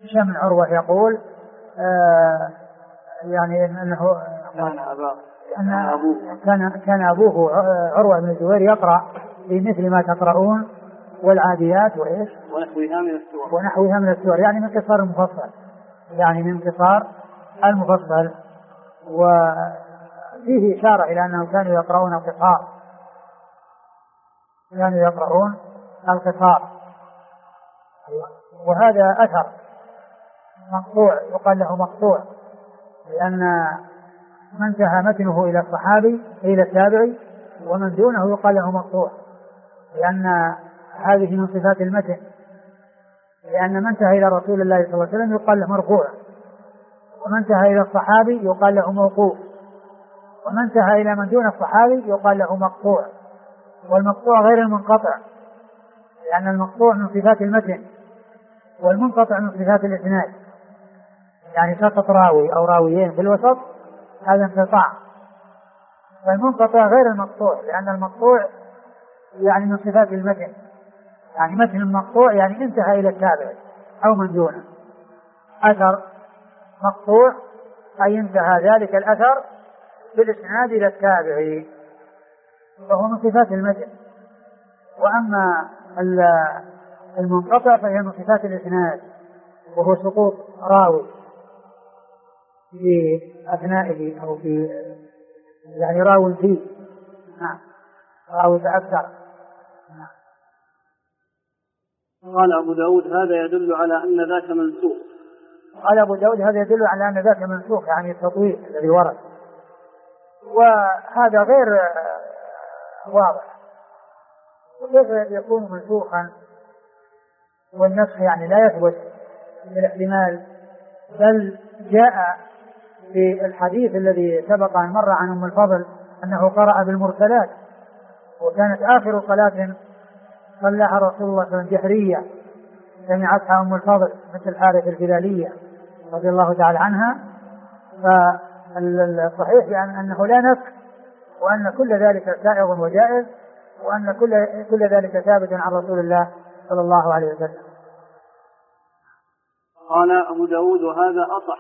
هشام بن عروة يقول يعني أنه كان أبوه عروة بن الزبير يقرأ بمثل ما تقرؤون والعاديات وإيش ونحوها من السور يعني من قصار المفصل، يعني من قصار المفصل. وفيه إشارة إلى أنهم كانوا يقرؤون القصار، وهذا أثر مقطوع يقال له مقطوع، لأن من انتهى متنه إلى الصحابي إلى التابعي ومن دونه يقال له مقطوع، لأن هذه من صفات المتن، لأن من انتهى إلى رسول الله صلى الله عليه وسلم يقال له مرفوع، ومن انتهى إلى الصحابي يقال له موقوف، ومن انتهى إلى من دون الصحابي يقال له مقطوع. والمقطوع غير المنقطع، لأن المقطوع من صفات المتن والمنقطع من صفات الإسناد، يعني سقط راوي أو راويين في الوسط هذا انقطاع. والمنقطع غير المقطوع، لأن المقطوع يعني من صفات المتن، يعني متن المقطوع يعني انتهى إلى التابع أو من دونه. أثر مقطوع أي انتهى ذلك الأثر بالإسناد إلى التابع، وهو من صفات المتن. وأما المنقطع فهي من صفات الإسناد، وهو سقوط راوي في أثنائه أو في يعني راوي فيه راوي فأكثر. قال أبو داود هذا يدل على أن ذاك منسوخ. قال أبو داود هذا يدل على أن ذاك منسوخ، يعني التطويل الذي ورد، وهذا غير واضح. وكيف يكون منسوخا والنسخ يعني لا يثبت بالاحتمال، بل جاء في الحديث الذي سبق أن مر عن أم الفضل أنه قرأ بالمرسلات، وكانت آخر صلاة صلىها رسول الله صلى الله عليه وسلم جهرية سمعتها أم الفضل مثل الحارث الهلالية رضي الله تعالى عنها. فالصحيح يعني أنه لا نسخ، وأن كل ذلك سائغ وجائز، وأن كل ذلك ثابت عن رسول الله صلى الله عليه وسلم. قال أبو داود وهذا أصح.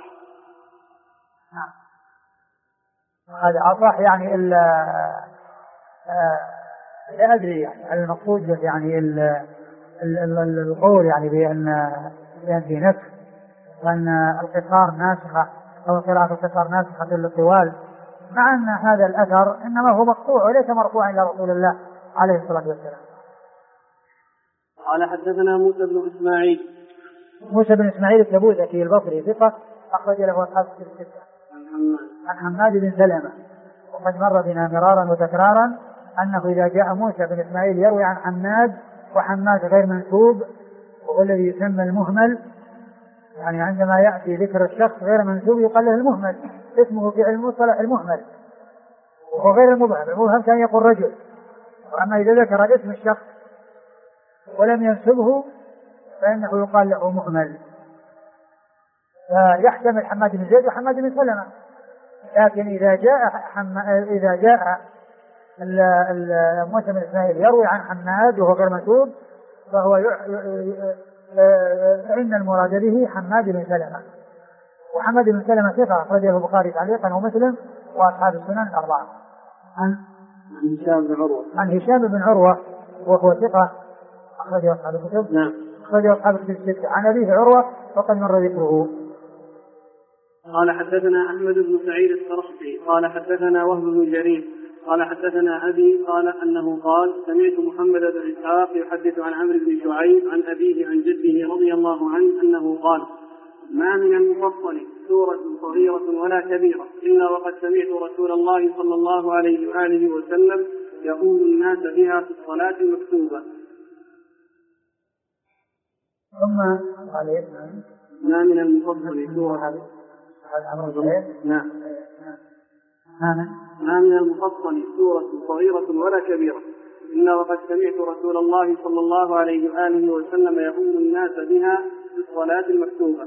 هذا أصح يعني لا أدري يعني المقصود يعني القول يعني بأن في نسخ، وأن القصار ناسخة أو قراءة القصار ناسخة للطوال، مع أن هذا الأثر إنما هو مقطوع وليس مرفوعا إلى رسول الله عليه الصلاة والسلام. قال حدثنا موسى بن إسماعيل التبوذكي البصري ثقة أخرج له أصحاب الستة. عن حماد بن سلمة، وقد مر بنا مرارا وتكرارا أنه إذا جاء موسى بن إسماعيل يروي عن حماد، وحماد غير منسوب وهو الذي يسمى المهمل، يعني عندما يأتي ذكر الشخص غير منسوب يقال له المهمل، اسمه في علم المصطلح المهمل، وهو غير المبهم. المبهم كان يقول رجل، وأما إذا ذكر اسم الشخص ولم ينسبه فإنه يقال له مهمل. فيحتمل حماد بن زيد وحماد بن سلمة، لكن إذا جاء موسى بن إسماعيل يروي عن حماد وهو غير منسوب فإن المراد به حماد بن سلمة. وحماد بن سلمة ثقة أخرجه البخاري تعليقا ومسلم وأصحاب السنن الأربعة. عن هشام بن عروة وهو ثقة أخرجه أصحاب الكتب. نعم. أخرجه أصحاب الكتب الستة. عن أبيه عروة وقد مر ذكره. قال حدثنا أحمد بن سعيد السرخسي قال حدثنا وهب بن جرير قال حدثنا أبي قال أنه قال سمعت محمد بن إسحاق يحدث عن عمرو بن شعيب عن أبيه عن جده رضي الله عنه أنه قال ما من المفصل سورة صغيرة ولا كبيرة إلا وقد سمعت رسول الله صلى الله عليه وآله وسلم يقول الناس بها في الصلاة المكتوبة. ثم ما من المفصل سورة نعم. ما من المفصل سورة صغيرة ولا كبيرة إلا وقد سمعت رسول الله صلى الله عليه وآله وسلم يقول الناس بها في الصلاة المكتوبة.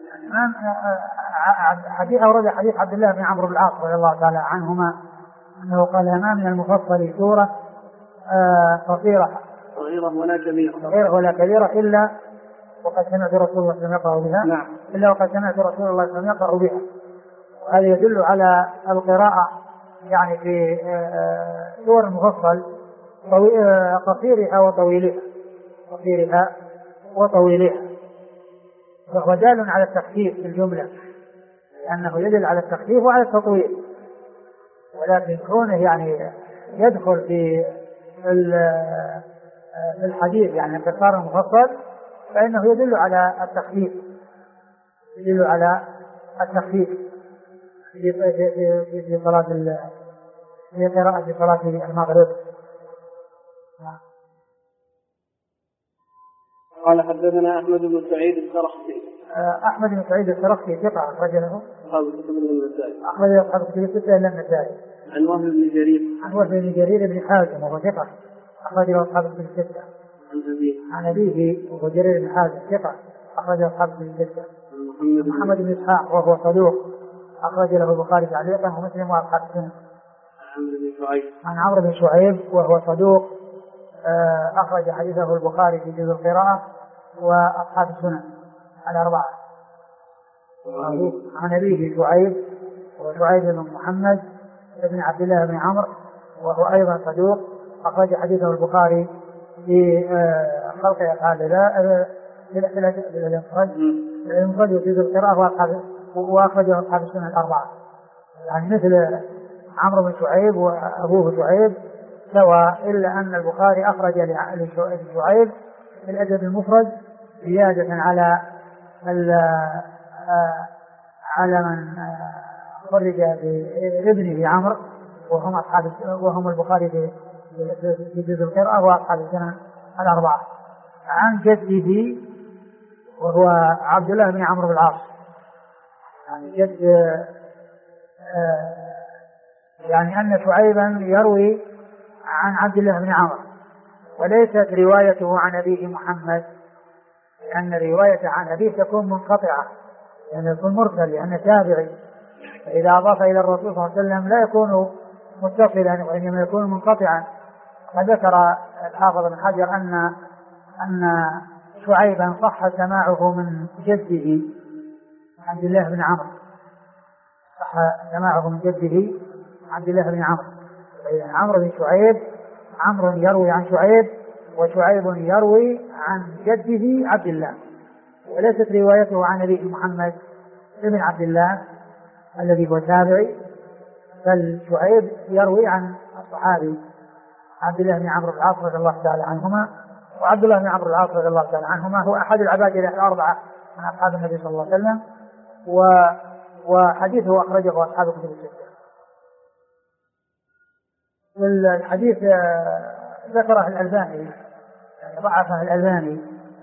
حديث أورد حديث عبد الله بن عمرو بن العاص رضي الله تعالى عنهما أنه قال ما من المفصل سورة صغيرة ولا كبيرة إلا وقد سمعت رسول الله صلى الله عليه وسلم يقرأ بها. نعم. إلا وقد سمعت رسول الله صلى الله عليه وسلم يقرأ بها. وهذا يدل على القراءة يعني في سور المفصل قصيرها وطويلها فهو دال على التخفيف في الجملة، لأنه يدل على التخفيف وعلى التطويل. ولكن كونه يعني يدخل في الحديث يعني القصار المفصل فإنه يدل على التخفيف في صلاة في قراءة صلاة المغرب. قال حدثنا أحمد بن سعيد السرخسي. أحمد بن سعيد السرخسي ثقة أخرج له أصحاب الكتب الستة إلا النسائي. عن وهب بن جرير بن حازم وهو ثقة أخرج له أصحاب الكتب الستة. عن أبيه وهو جرير بن حازم ثقة أخرج له أصحاب الكتب الستة. محمد بن إسحاق وهو صدوق أخرج له البخاري تعليقا ومسلم وأصحاب السنن. عن عمرو بن شعيب وهو صدوق أخرج حديثه البخاري في جزء القراءة وأصحاب السنن الأربعة. عن أبيه شعيب وشعيب بن محمد بن عبد الله بن عمرو وهو أيضا صدوق أخرج حديثه البخاري في خلق أفعال الانفراد وفي جزء القراءة وأخرجه أصحاب السنن الأربعة. يعني مثل عمرو بن شعيب وأبوه شعيب سواء، إلا أن البخاري أخرج لشعيب في الأدب المفرد زيادة على من خرج بابنه عمرو وهم البخاري في جزء القراءة وأصحاب السنن الأربعة. عن جده وهو عبد الله بن عمرو بن العاص، يعني جد يعني أن شعيبا يروي عن عبد الله بن عمرو وليست روايته عن أبيه محمد، لأن الرواية عن أبيه تكون منقطعة يعني يكون مرسل لأنه تابعي، فإذا أضاف إلى الرسول صلى الله عليه وسلم لا يكون متصلا وإنما يكون منقطعا. فذكر الحافظ بن حجر أن شعيبا صح سماعه من جده عبد الله بن عمرو، صح سماعه من جده عبد الله بن عمرو. عمرو بن شعيب، عمرو يروي عن شعيب وشعيب يروي عن جده عبد الله، وليست روايته عن أبيه محمد بن عبد الله الذي هو تابعي، بل شعيب يروي عن الصحابي عبد الله بن عمرو بن العاص رضي الله تعالى عنهما. وعبد الله بن عمرو بن العاص رضي الله تعالى عنهما هو أحد العباد الأربعة من أصحاب النبي صلى الله عليه وسلم، وحديثه أخرجه أصحاب الكتب الستة. الحديث ذكره الألباني يعني ضعفه الألباني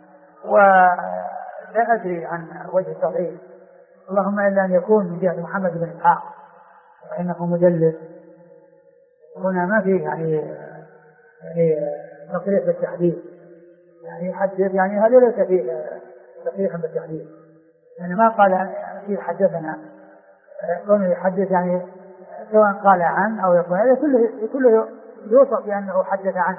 ولا أدري عن وجه التصحيح، اللهم إلا أن يكون من جهة محمد بن إسحاق فإنه مدلس. هنا ما فيه يعني تصريح بالتحديث، يعني يحدث يعني هذا ليس فيه تصريح بالتحديث، يعني ما قال فيه حدثنا، كونه يحدث يعني سواء قال عن أو يكون هذا كله يوصف بأنه حدث عنه.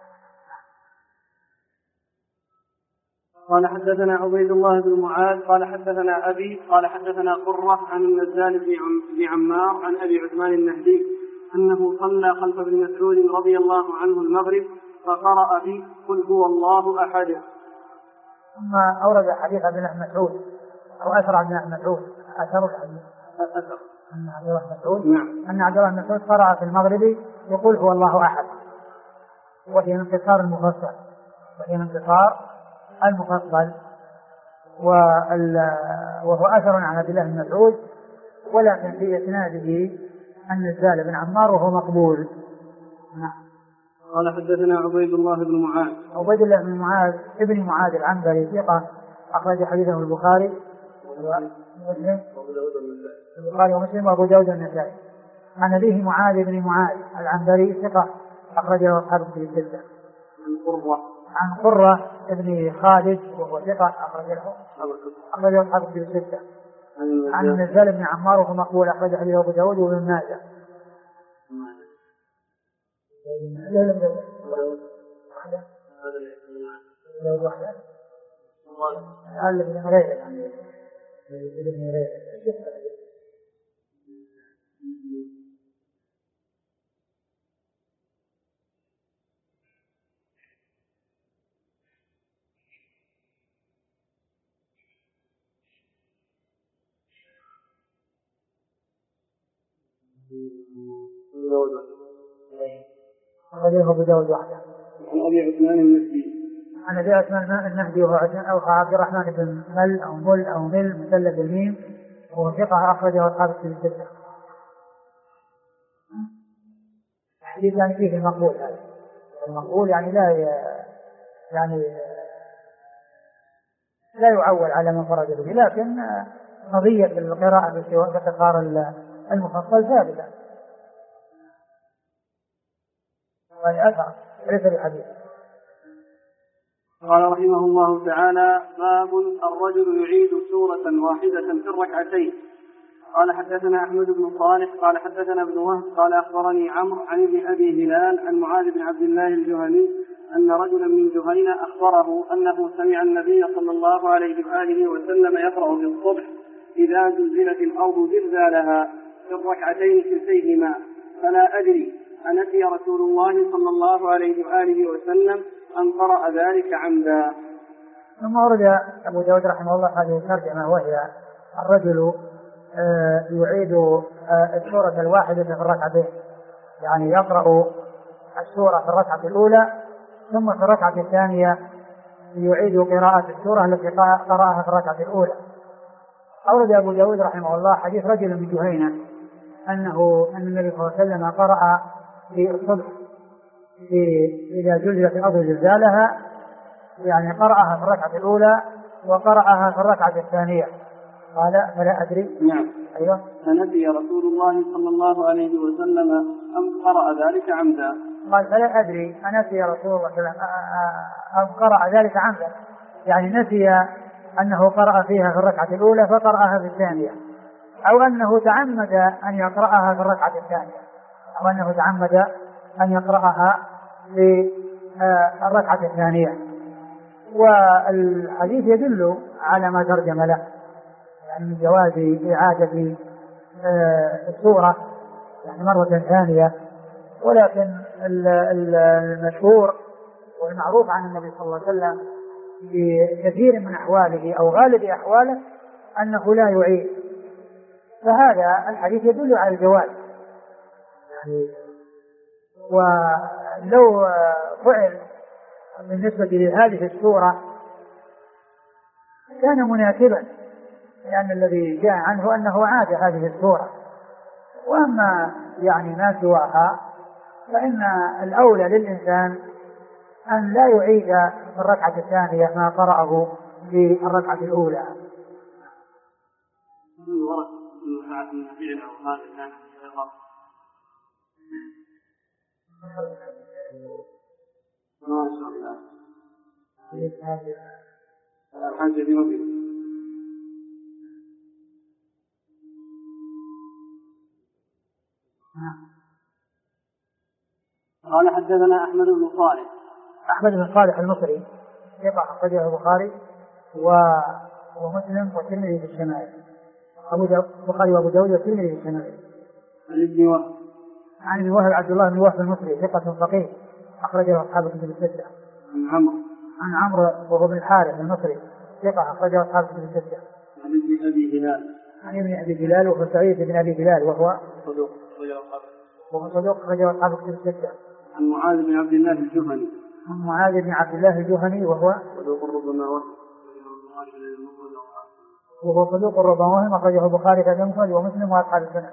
قال حدثنا عبيد الله بن معاذ قال حدثنا أبي قال حدثنا قرة عن النزال بن عمار عن أبي عثمان النهدي أنه صلى خلف ابن مسعود رضي الله عنه المغرب فقرأ به قل هو الله أحد. ثم أورد حديث ابن مسعود أو أثر عن ابن مسعود، أثر الحديث أن عبد الله بن مسعود أن عبد الله بن مسعود قرأ في المغرب يقول هو الله أحد، وهي انتصار المفصل وهو أثر عن عبد الله بن مسعود، ولكن في إسناده النزال بن عمار وهو مقبول. قال حدثنا عبيد الله بن معاذ. عبيد الله بن معاذ ابن معاذ العنبري ثقة أخرج حديثه البخاري ومسلم وأبو داود النسائي. عن أبيه معاذ بن معاذ العنبري ثقة أخرج له أصحاب الكتب الستة. عن قرة ابن خالد وهو ثقة أخرج له أصحاب الكتب الستة. عن النزال بن عمار وهو مقبول أخرج حديثه أبو داود وابن ماجه. هذا ابن هريرة يعني ابن هريرة. أخرجه أبو داود وحده. عن أبي عثمان النهدي. عن أبي عثمان النهدي وهو عبد الرحمن بن مل أو مل أو مل مثلث الميم، وهو ثقة أخرجه أصحاب الكتب الستة. الحديث يعني فيه المقبول، هذا المقبول يعني لا يعول على من فرد به، لكن قضية القراءة باختصار المفصل ثابتة وهي أثر ليس الحديث. قال رحمه الله تعالى: باب الرجل يعيد سورة واحدة في الركعتين. قال حدثنا أحمد بن صالح قال حدثنا ابن وهب قال أخبرني عمرو عن ابن أبي هلال عن معاذ بن عبد الله الجهني أن رجلا من جهينة أخبره أنه سمع النبي صلى الله عليه وآله وسلم يقرأ في الصبح: إذا زلزلت الأرض زلزالها في الركعتين كلتيهما، فلا أدري أنسي رسول الله صلى الله عليه وآله وسلم أن قرأ ذلك عمدا. ثم ورد أبو داود رحمه الله هذه الترجمة، وهي الرجل يعيد السورة الواحدة في الركعتين، يعني يقرأ السورة في الركعة الأولى ثم في الركعة الثانية يعيد قراءة السورة التي قرأها في الركعة الأولى. أورد أبو داود رحمه الله حديث رجل من جهينة أن النبي صلى الله عليه وسلم قرأ في الصبح إذا زلزلت الأرض زلزالها، يعني قرأها في الركعة الأولى وقرأها في الركعة الثانية. قال: فلا أدري. نعم. أيوة. فنسي رسول الله صلى الله عليه وسلم أم قرأ ذلك عمدا. قال: فلا أدري أنسي رسول الله صلى الله عليه وسلم أم قرأ ذلك عمدا، يعني نسي أنه قرأ فيها في الركعة الأولى فقرأها في الثانية، أو أنه تعمد أن يقرأها في الركعة الثانية، أو أنه تعمد أن يقرأها في الركعة الثانية. والحديث يدل على ما ترجم له، يعني من جواز إعادة السورة يعني مرة ثانية. ولكن المشهور والمعروف عن النبي صلى الله عليه وسلم في كثير من أحواله أو غالب أحواله أنه لا يعيد، فهذا الحديث يدل على الجواز يعني. ولو فعل بالنسبة لهذه السورة كان مناسبا، لأن الذي جاء عنه أنه عاد هذه السورة. وأما يعني ما سواها فإن الأولى للإنسان أن لا يعيد في الركعة الثانية ما قرأه في الركعة الأولى. ما شاء الله. الحاجة دي مبين. قال حدثنا أحمد بن صالح. أحمد بن صالح المصري ثقة أخرجه البخاري ومسلم والترمذي في الشمائل. البخاري وأبو داود والترمذي في الشمائل. عن ابن وهب. عن ابن وهب عبد الله بن وهب المصري ثقة فقيه أخرجه أصحاب الكتب الستة. عن عمرو وهو ابن الحارث المصري ثقة أخرجه أصحاب الكتب الستة. عن ابن أبي هلال. عن ابن أبي هلال وهو سعيد بن أبي هلال وهو صدوق أخرجه أصحاب الكتب الستة. عن معاذ بن عبد الله الجهني. عن معاذ بن عبد الله الجهني وهو صدوق ربما وهم أخرجه البخاري في المفرد ومسلم وأصحاب السنن.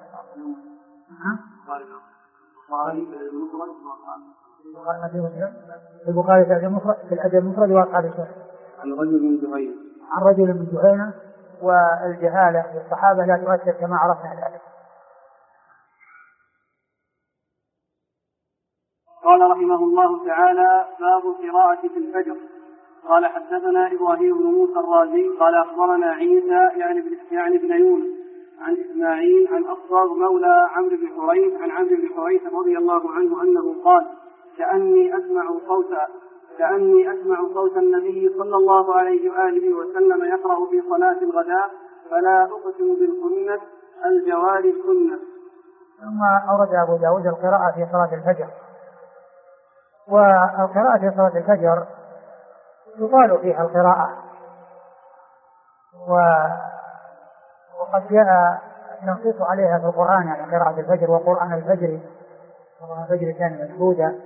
البخاري في الأدب المفرد وأصحاب السنن. عن رجل من جهينة. والجهالة في الصحابة لا تؤثر كما عرفنا ذلك. قال رحمه الله تعالى: باب القراءة في الفجر. قال حدثنا إبراهيم بن موسى الرازي قال أخبرنا عيسى يعني ابن يونس عن إسماعيل عن أصغر مولى عمرو بن حريث عن عمرو بن حريث رضي الله عنه أنه قال: كأني أسمع كأني أسمع صوت النبي صلى الله عليه وآله وسلم يقرأ في صلاة الغداء فلا أقسم بالكنس الجوار الكنس. ثم أورد أبو داود القراءة في صلاة الفجر. والقراءة في صلاة الفجر يطال فيها القراءة، وقد جاء التنصيص عليها في القرآن، يعني قراءة الفجر وقرآن الفجر، قرآن الفجر كان مشهودا.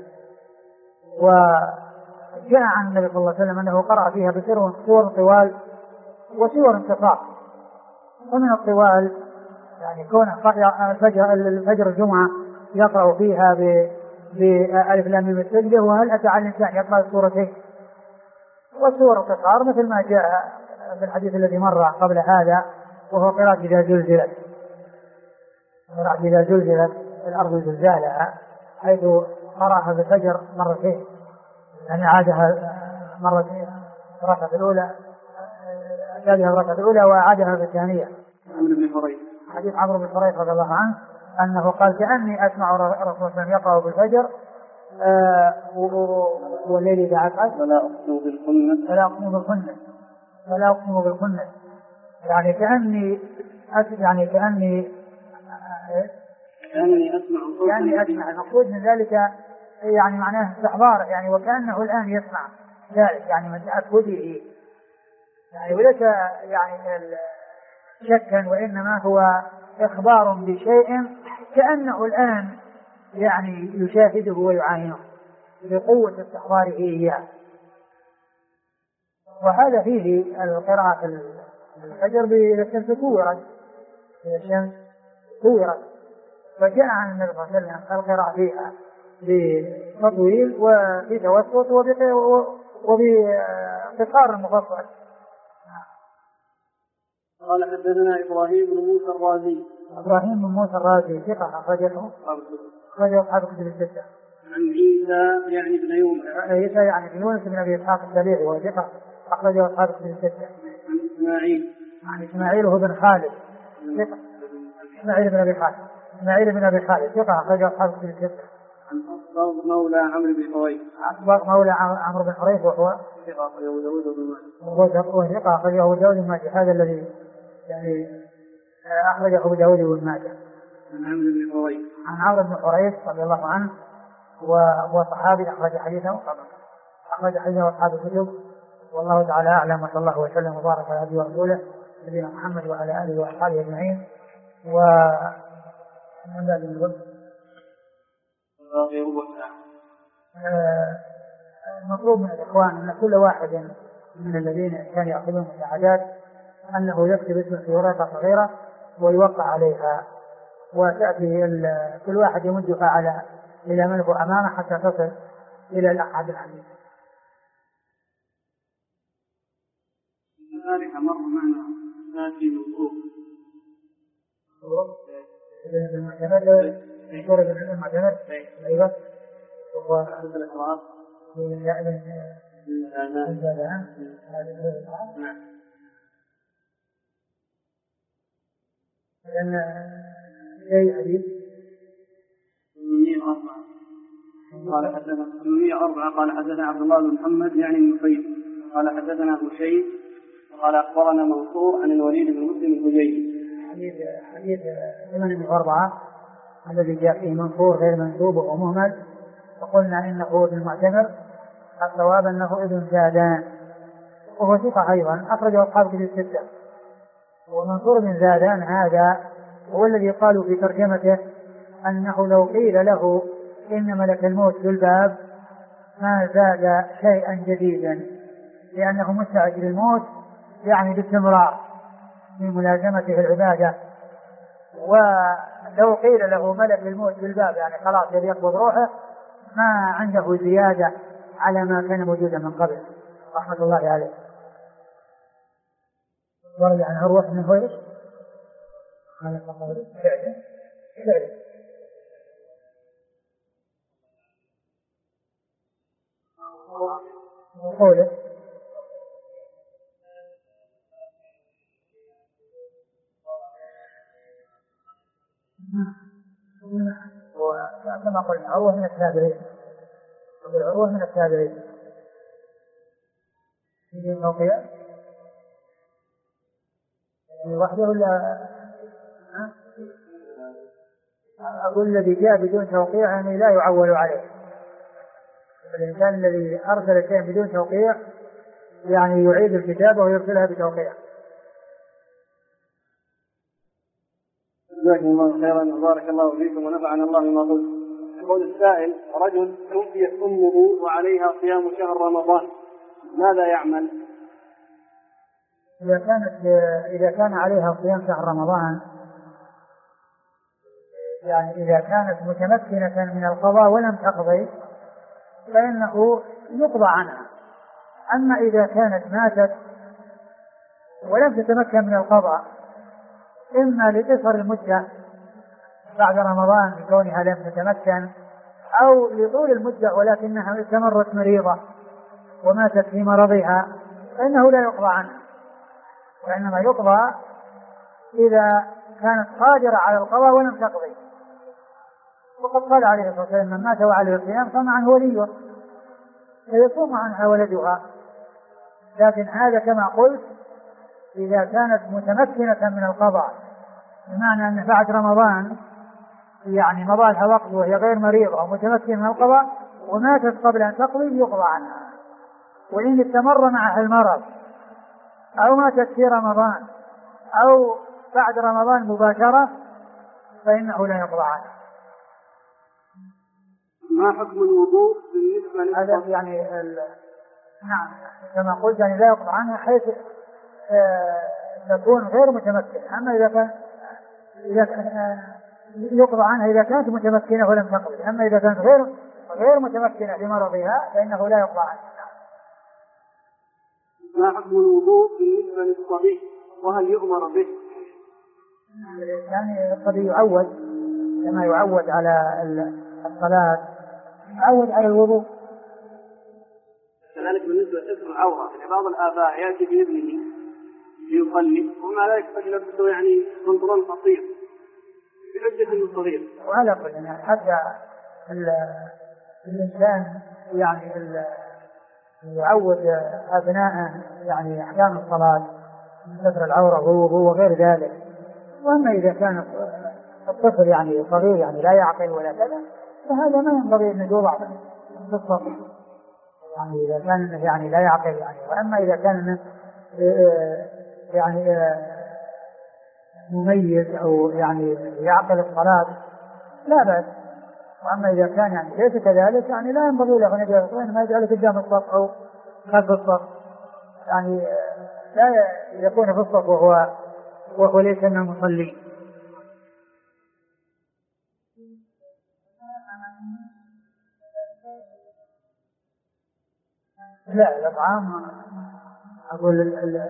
وجاء عن النبي صلى الله عليه وسلم أنه قرأ فيها بسور طوال وسور انقطاع. ومن الطوال يعني كون الفجر الجمعة يقرأ فيها بألف لام ميم السجدة، وهل أتى على الإنسان يقرأ السورتين. والسور القصار مثل ما جاء في الحديث الذي مر قبل هذا، وهو قراءة إذا زلزلت، قراءة إذا زلزلت الأرض زلزالها، حيث قرأها في الفجر مرتين، يعني عادها مرتين، الركعة الأولى أعادها الركعة الأولى وأعادها في الثانية. عمرو بن حريث، حديث عمرو بن حريث رضي الله عنه أنه قال كأني أسمع رسول الله صلى الله عليه وسلم يقرأ في الفجر والليل إذا عسعس فلا أقسم بالكنس يعني كأني أسمع. المقصود من ذلك يعني معناه استحضار، يعني وكأنه الآن يسمع ذلك، يعني من تأكده، يعني وليس يعني شكا، وإنما هو إخبار بشيء كأنه الآن يعني يشاهده ويعاينه بقوة استحضاره إياه. وهذا فيه القراءة الفجر إذا الشمس كورت، فجاء عن النبي صلى الله عليه وسلم القراءة فيها بتطويل وبتوسط وبقصار مفصل. قال حدثنا إبراهيم بن موسى الرازي ثقة أخرجه أصحاب الكتب الستة. عن عيسى يعني بن يونس بن أبي إسحاق السبيعي وثقة أخرجه أصحاب الكتب الستة. عن إسماعيل هو بن خالد ثقة، إسماعيل بن أبي خالد ثقة أخرجه أصحاب الكتب الستة. عن أصبغ مولى عمرو بن حريث وهو ثقة أخرجه أبو داود بن ماجه. وثقة أخرجه أبو داود بن ماجه، هذا الذي يعني أخرجه أبو داود بن ماجه. عن عمرو بن حريث رضي الله عنه، وهو صحابي أخرج حديثه أصحاب الكتب. والله تعالى أعلم، وصلى الله وسلم وبارك على عبده ورسوله نبينا محمد وعلى آله وأصحابه أجمعين. المطلوب من الإخوان أن كل واحد من الذين كانوا يأخذون مساعدات أنه يكتب اسمه في ورقة صغيرة ويوقع عليها، وتأتي كل واحد يمدها إلى من هو أمامه حتى تصل إلى الأحد الحديث. ذلك مر معنا ناتي موقوف المعتمد أيضا هو الإخلاص لأن شيء حديث 804 قال حدثنا عبد الله بن محمد يعني النفيل قال حدثنا أبو شيخ قال أخبرنا منصور عن الوليد بن مسلم الحجيري. حديث 804 الذي جاء فيه منصور غير منسوب ومهمل، وقلنا إنه ابن المعتمر، الصواب أنه ابن زادان وهو ثقة أيضا أخرجه أصحاب الكتب الستة. ومنصور بن زادان هذا هو الذي قالوا في ترجمته أنه لو قيل له إن ملك الموت في الباب ما زاد شيئا جديدا، لأنه مستعجل الموت يعني باستمرار في ملازمته العبادة. ولو قيل له ملك الموت في الباب يعني خلاص يقبض روحه، ما عنده زيادة على ما كان موجودا من قبل رحمة الله عليه. ورد عن عروة بن هويرش قال فعلا وقوله وكما قلنا عروة من التابعين، العروة من التابعين بدون توقيع وحده ولا أقول الذي جاء بدون توقيع يعني لا يعول عليه. الإنسان الذي أرسل شيئا بدون توقيع يعني يعيد الكتابة ويرسلها بتوقيع. جزاكم الله خيرا وبارك الله فيكم ونفعنا الله بما قلت. يقول السائل: رجل توفيت أمه وعليها صيام شهر رمضان، ماذا يعمل؟ إذا كان عليها صيام شهر رمضان يعني إذا كانت متمكنة من القضاء ولم تقضي فإنه يقضى عنها. أما إذا كانت ماتت ولم تتمكن من القضاء إما لقصر المدة بعد رمضان بكونها لم تتمكن أو لطول المدة ولكنها استمرت مريضة وماتت في مرضها فإنه لا يقضى عنها، وإنما يقضى إذا كانت قادرة على القضاء ولم تقضي. وقد قال عليه الصلاة والسلام: من مات وعليه الصيام صام عنه وليه فيصوم عنها ولدها. لكن هذا كما قلت إذا كانت متمكنة من القضاء، بمعنى أن بعد رمضان يعني مضى لها وقت وهي غير مريضة ومتمكنة من القضاء وماتت قبل أن تقضي يقضى عنها. وإن استمر معها المرض أو ماتت في رمضان أو بعد رمضان مباشرة فإنه لا يقضى عنها. ما حكم الوضوء بالنسبة هذا يعني نعم كما قلت يعني لا يقضى عنها حيث تكون غير متمكنة. أما إذا كان يقضى عنها إذا كانت متمكنة ولم تقضي. أما إذا كانت غير متمكنة لمرضها فإنه لا يقضى عنها. ما حكم الوضوء بالنسبة للصبي وهل يؤمر به؟ يعني الصبي يعود كما يعود على الصلاة يعود على الوضوء. كذلك بالنسبة لستر العورة، يعني بعض الآباء يأتي بابنه ليصلي ومع ذلك فجلبته يعني كنترول قصير بحجة انه صغير. وعلى كل يعني حتى الإنسان يعني يعود أبناءه يعني أحكام الصلاة من ستر العورة والوضوء وغير ذلك. وأما إذا كان الطفل يعني صغير يعني لا يعقل ولا كذا فهذا ما ينبغي أن يوضع في الصف يعني إذا كان يعني لا يعقل يعني. وأما إذا كان يعني مميز أو يعني يعقل الصلاة لا بأس. وأما إذا كان يعني ليس كذلك يعني لا ينبغي له أن يجعل ما يجعله قدام الصف أو خلف الصف يعني لا يكون في الصف وهو ليس من المصلين. لا الأطعام أقول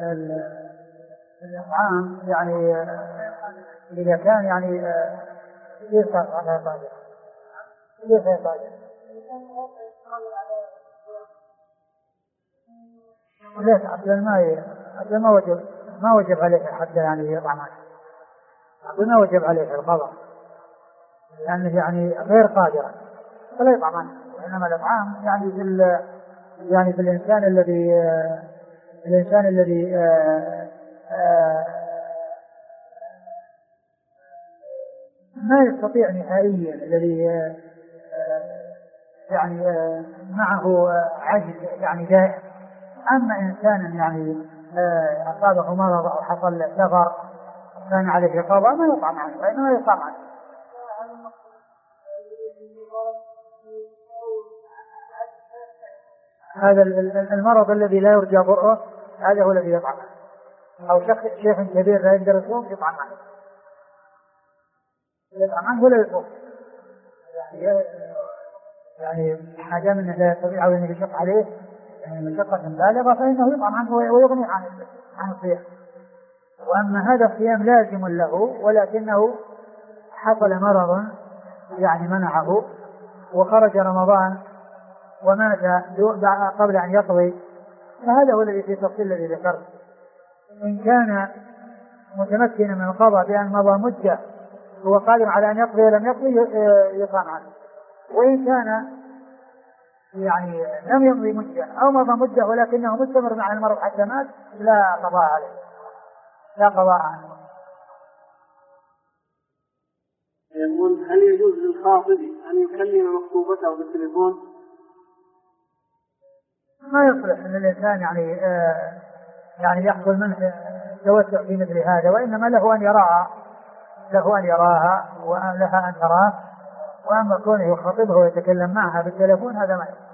الأطعام يعني إذا كان يعني يسقط على طاجة ليس طاجة ليس عبد الماء ما وجب عليه حتى يعني يطعمه ما وجب عليه القضاء لأنه يعني غير قادر فلا يطعمه. وإنما الأطعام يعني في الإنسان الذي ما يستطيع نهائيا الذي يعني معه عجز يعني دائم. أما إنسان يعني أصابه مرض أو حصل له سفر كان عليه قضاء ما يطعم عنه وإنما يطعم عنه. هذا المرض الذي لا يرجى برؤه هذا هو الذي يطعم عنه. أو شيخ كبير لا يقدر يصوم يطعم عنه ولا يصوم يعني حاجة منه لا يستطيع أو أن يشق عليه يعني مشقة بالغة فإنه يطعم عنه ويغني عن الصيام. وأما هذا الصيام لازم له ولكنه حصل مرض يعني منعه وخرج رمضان ومات قبل أن يقضي فهذا هو الذي في التفصيل الذي ذكرت. إن كان متمكنا من القضاء بأن مضى مدة هو قادر على أن يقضي ولم يقضي يطعم عنه. وإن كان يعني لم يمضي مدة أو مضى مدة ولكنه مستمر مع المرء حتى مات لا قضاء عليه، لا قضاء عنه. يقول هل يجوز للخاطب أن يكلم مخطوبته بالتليفون؟ ما يصلح أن الإنسان يعني يحصل منه توسع في مثل هذا، وإنما له أن يراها ولها أن تراه، وأما كونه يخاطبه ويتكلم معها بالتليفون هذا ما يصلح.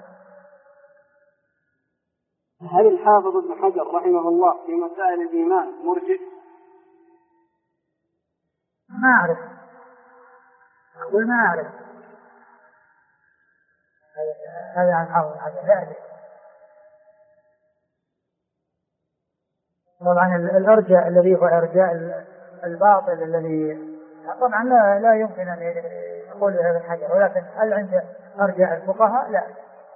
هل الحافظ ابن حجر رحمه الله في مسائل الإيمان مرجئ؟ ما أعرف، أقول ما أعرف هذا عن حافظ حجر لا أدري. طبعا الأرجاء الذي هو إرجاء الباطل الذي طبعا لا يمكن أن يقول بهذا الحجر، ولكن هل عند أرجاء الفقهاء؟ لا.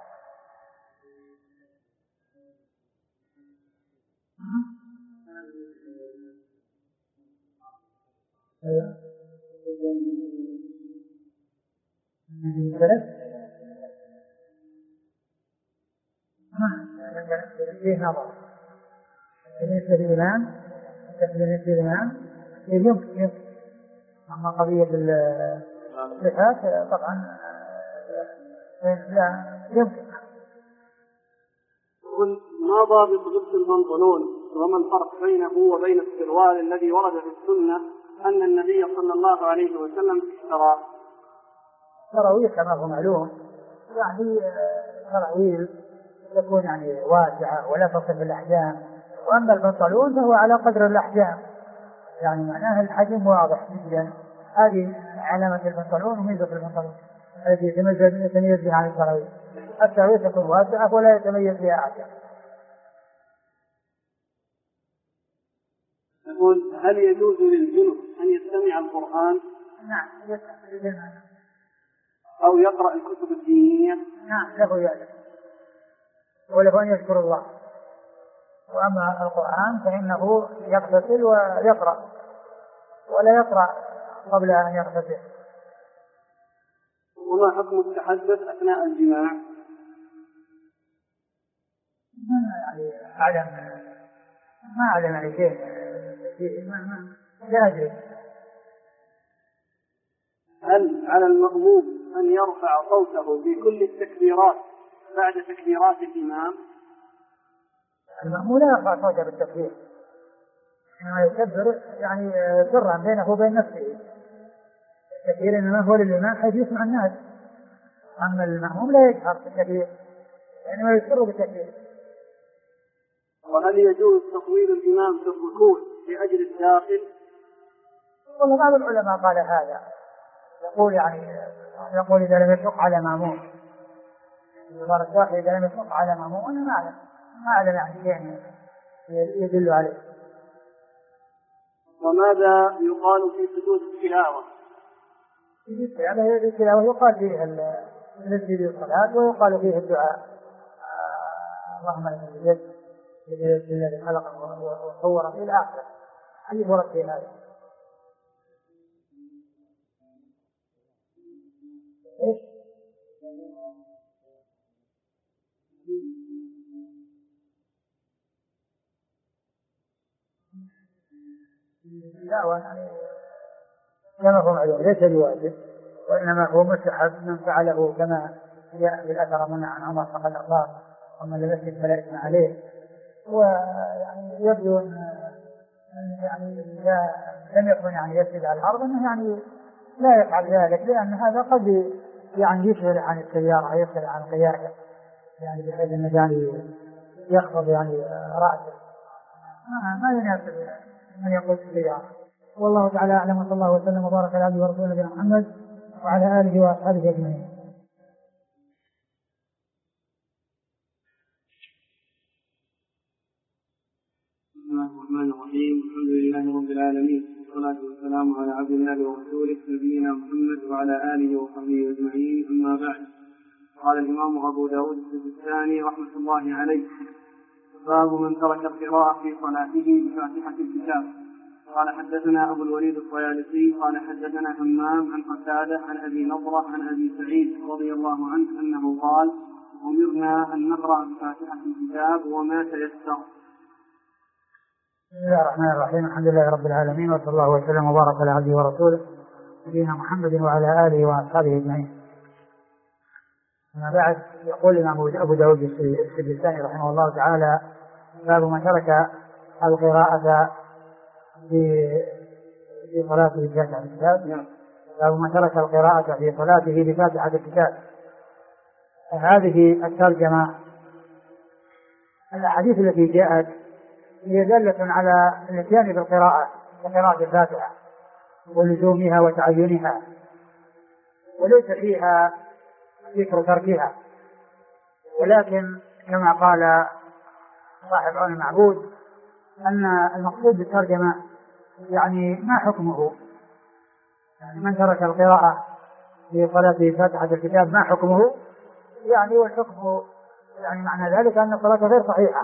فيه نظر بالنسبة للإمام يمكن، أما قضية الصفات طبعا لا يمكن. ما ضابط لبس البنطلون وما الفرق بينه وبين السروال الذي ورد في السنة أن النبي صلى الله عليه وسلم اشتراه؟ سراويل كما هو معلوم يعني سراويل تكون يعني واسعة ولا تصف الأحجام، وأما البنطلون فهو على قدر الأحجام، يعني معناه الحجم واضح جدا. هذه علامة البنطلون وميزة البنطلون التي يتميز بها عن السراويل. السراويل تكون واسعة ولا يتميز بها أحجام. يقول هل يجوز للجنب أن يستمع القرآن؟ نعم يستمع أو يقرأ الكتب الدينية؟ نعم له ذلك، وله أن يذكر الله. وأما القرآن فإنه يغتسل ويقرأ، ولا يقرأ قبل أن يغتسل. وما حكم التحدث أثناء الجماع؟ ما أعلم عن شيء لا أدري. هل على المأموم أن يرفع صوته في كل التكبيرات بعد تكبيرات الإمام؟ المأموم لا يرفع صوته بالتكبير، إنما يكبر يعني سرا بينه وبين نفسه. التكبير إنما هو للإمام حيث يسمع الناس، أما المأموم لا يجهر بالتكبير، إنما يسر بالتكبير. وهل يجوز تطويل الإمام في الركوع لأجل الداخل؟ والله بعض العلماء قال هذا، يقول إذا لم يشق على مأموم، إذا لم يشق على مأموم أنا ما أعلم عن شيء يدل عليه. وماذا يقال في سجود التلاوة؟ التلاوة يقال فيه الذي الصلاة ويقال فيه الدعاء اللهم لك اليد الذي خلقه وصوره إلى آخره. حديث ورد في هذا. لا كما هو معلوم ليس بواجب، وإنما هو مستحب من فعله كما جاء بالأثر منع عن عمر فقد الله ومن لم يسجد فلا إثم عليه. ويعني يبدو أن يعني إذا لم يكن يعني يسجد على الأرض أنه يعني لا يفعل ذلك، لأن هذا قد يعني يشغل عن السيارة ويشغل عن القيادة، يعني بحيث أنه يعني يخفض يعني رأسه، ما يناسب من يقول السيارة. والله تعالى أعلم، وصلى الله وسلم وبارك على عبده ورسوله نبينا محمد وعلى آله وأصحابه أجمعين. بسم الله الرحمن الرحيم. الحمد لله رب العالمين، والصلاة والسلام على عبد الله ورسوله نبينا محمد وعلى آله وصحبه أجمعين. أما بعد، قال الإمام أبو داود السجستاني رحمة الله عليه: باب من ترك القراءة في صلاته بفاتحة الكتاب. قال حدثنا أبو الوليد الطيالسي قال حدثنا همام عن قتادة عن أبي نضرة عن أبي سعيد رضي الله عنه أنه قال: أمرنا أن نقرأ بفاتحة الكتاب وما تيسر. بسم الله الرحمن الرحيم. الحمد لله رب العالمين، وصلى الله وسلم وبارك على عبده ورسوله نبينا محمد وعلى آله وأصحابه أجمعين. أما بعد، يقول الإمام أبو داود السجستاني رحمه الله تعالى: باب من ترك القراءة في صلاته بفاتحة الكتاب. باب من ترك القراءة في صلاته بفاتحة الكتاب. هذه الترجمة الأحاديث التي جاءت هي دالة على الاتيان بالقراءة وقراءة الفاتحة ولزومها وتعينها، وليس فيها ذكر تركها، ولكن كما قال صاحب عون المعبود أن المقصود بالترجمة يعني ما حكمه، يعني من ترك القراءة في صلاته فاتحة الكتاب ما حكمه، يعني والحكم يعني معنى ذلك أن الصلاة غير صحيحة،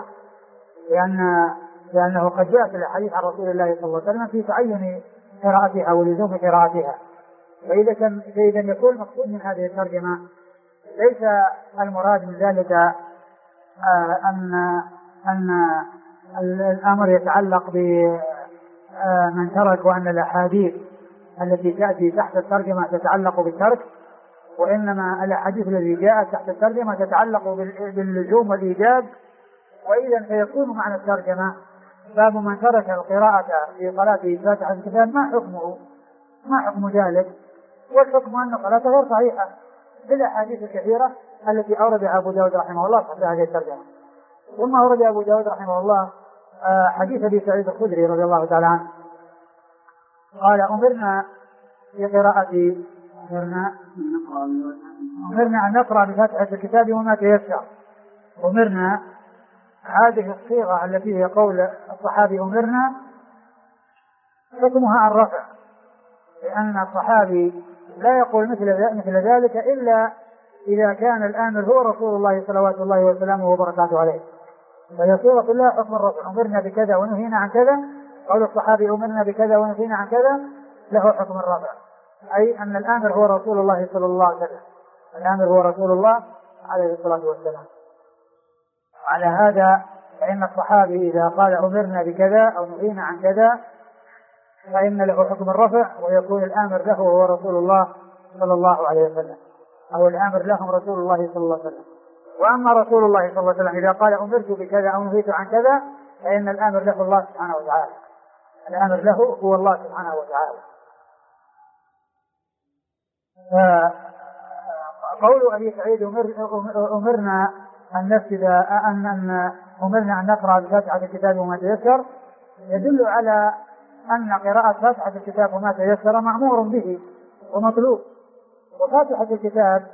لأنه قد جاء في الحديث عن رسول الله صلى الله عليه وسلم في تعين قراءتها ولزوم قراءتها. فإذا يكون المقصود من هذه الترجمة ليس المراد من ذلك أن الأمر يتعلق بمن ترك، وأن الأحاديث التي تأتي تحت الترجمة تتعلق بالترك، وإنما الأحاديث التي جاءت تحت الترجمة تتعلق باللزوم والإيجاب. وإذا فيكون معنى الترجمة: باب من ترك القراءة في صلاته فاتحة الكتاب ما حكمه، ما حكم ذلك؟ والحكم أن صلاته غير صحيحة بالأحاديث الكثيرة التي أوردها أبو داود رحمه الله في هذه الترجمة. ثم أورد أبو داود رحمه الله حديث أبي سعيد الخدري رضي الله تعالى عنه قال: أمرنا أن نقرأ بفاتحة الكتاب وما تيسر. أمرنا، هذه الصيغة التي هي قول الصحابي أمرنا حكمها الرفع، لأن الصحابي لا يقول مثل ذلك إلا إذا كان الآمر هو رسول الله صلوات الله وسلامه وبركاته عليه، فهي صيغة كلها حكم الرفع. أمرنا بكذا ونهينا عن كذا، قول الصحابي أمرنا بكذا ونهينا عن كذا له حكم الرفع، أي أن الآمر هو رسول الله صلى الله عليه وسلم، الآمر هو رسول الله عليه الصلاة والسلام. على هذا فإن الصحابي إذا قال أمرنا بكذا أو نهينا عن كذا فإن له حكم الرفع، ويكون الآمر له هو رسول الله صلى الله عليه وسلم، أو الآمر لهم رسول الله صلى الله عليه وسلم. وأما رسول الله صلى الله عليه وسلم إذا قال أمرت بكذا أو نهيت عن كذا فإن الآمر له الله سبحانه وتعالى، الآمر له هو الله سبحانه وتعالى. قول أبي سعيد أمرنا أن نفسد أمرنا أن نقرأ بفاتحة الكتاب وما تيسر يدل على أن قراءة فاتحة الكتاب وما تيسر مأمور به ومطلوب. وفاتحة الكتاب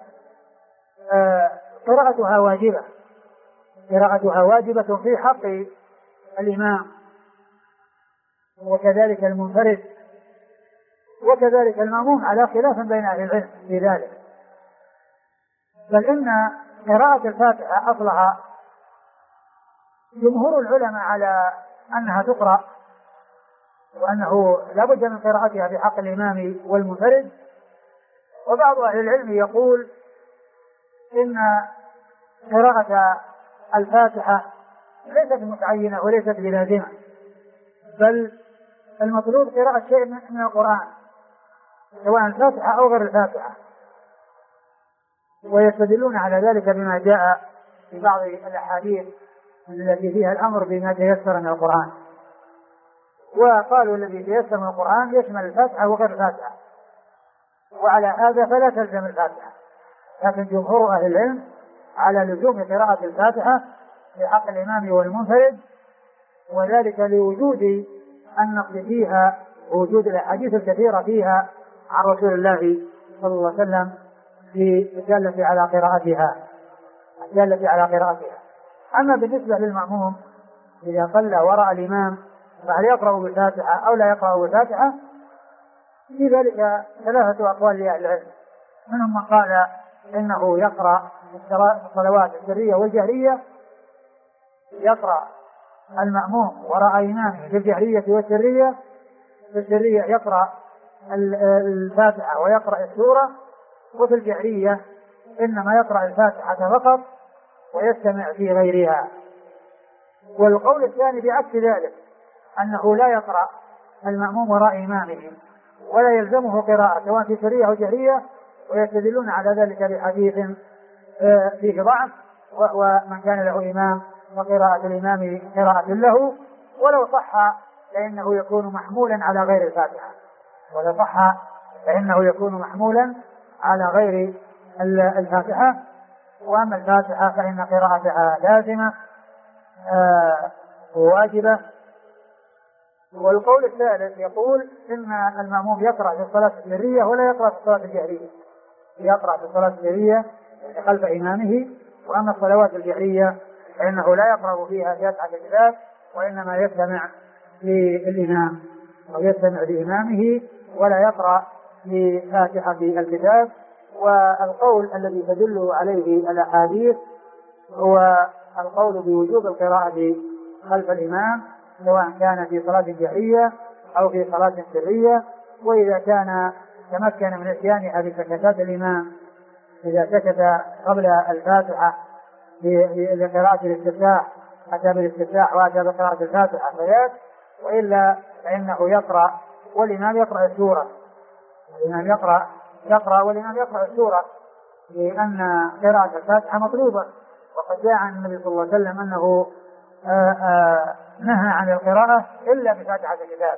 قراءتها واجبة في حق الإمام، وكذلك المنفرد، وكذلك المأموم، على خلاف بين أهل العلم في ذلك. بل إن قراءة الفاتحة أصلها جمهور العلماء على أنها تقرأ، وأنه لا بد من قراءتها في حق الإمام والمنفرد. وبعض أهل العلم يقول إن قراءة الفاتحة ليست متعينة وليست بلازمة، بل المطلوب قراءة شيء من القرآن سواء الفاتحة أو غير الفاتحة، ويستدلون على ذلك بما جاء في بعض الأحاديث التي فيها الأمر بما تيسر من القرآن. وقالوا الذي تيسر من القرآن يشمل الفاتحة وغير الفاتحة، وعلى هذا فلا تلزم الفاتحة. لكن جمهور أهل العلم على لزوم قراءة الفاتحة في حق الإمام والمنفرد، وذلك لوجود النقل فيها ووجود الأحاديث الكثيرة فيها عن رسول الله صلى الله عليه وسلم في الدالة على قراءتها. أما بالنسبة للمأموم إذا صلى وراء الإمام فهل يقرأ بالفاتحة أو لا يقرأ بالفاتحة؟ في ذلك ثلاثة أقوال لأهل العلم، منهم من قال إنه يقرأ الصلوات السرية والجهرية، يقرأ المأموم وراء إمامه في الجهرية والسرية، في السرية يقرأ الفاتحة ويقرأ السورة، وفي الجهرية إنما يقرأ الفاتحة فقط ويستمع في غيرها. والقول الثاني بعكس ذلك، أنه لا يقرأ المأموم وراء إمامه ولا يلزمه قراءة سواء في سرية أو جهرية، ويستدلون على ذلك بحديث فيه ضعف، ومن كان له إمام وقراءة الإمام قراءة له، ولو صح فإنه يكون محمولا على غير الفاتحة، ولو صح فإنه يكون محمولا على غير الفاتحة. وأما الفاتحة فإن قراءتها لازمة وواجبة. والقول الثالث يقول إن المأموم يقرأ في الصلاة السرية ولا يقرأ في الصلاة الجهرية، يقرأ في الصلاة السرية خلف إمامه، وأما الصلوات الجهرية فإنه لا يقرأ فيها فاتحة الكتاب، وإنما يستمع للإمام أو يستمع لإمامه ولا يقرأ لفاتحة الكتاب. والقول الذي تدل عليه الأحاديث هو القول بوجوب القراءة خلف الإمام سواء كان في صلاة جهرية أو في صلاة سرية، وإذا كان تمكن من إتيانها بسكتات الإمام، إذا سكت قبل الفاتحة لقراءة الاستفتاح أتى بالاستفتاح وأتى بقراءة الفاتحة فيات، وإلا فإنه يقرأ والإمام يقرأ السورة، الإمام يقرأ والإمام يقرأ السورة، لأن قراءة الفاتحة مطلوبة. وقد جاء عن النبي صلى الله عليه وسلم أنه نهى عن القراءة إلا بفاتحة الكتاب.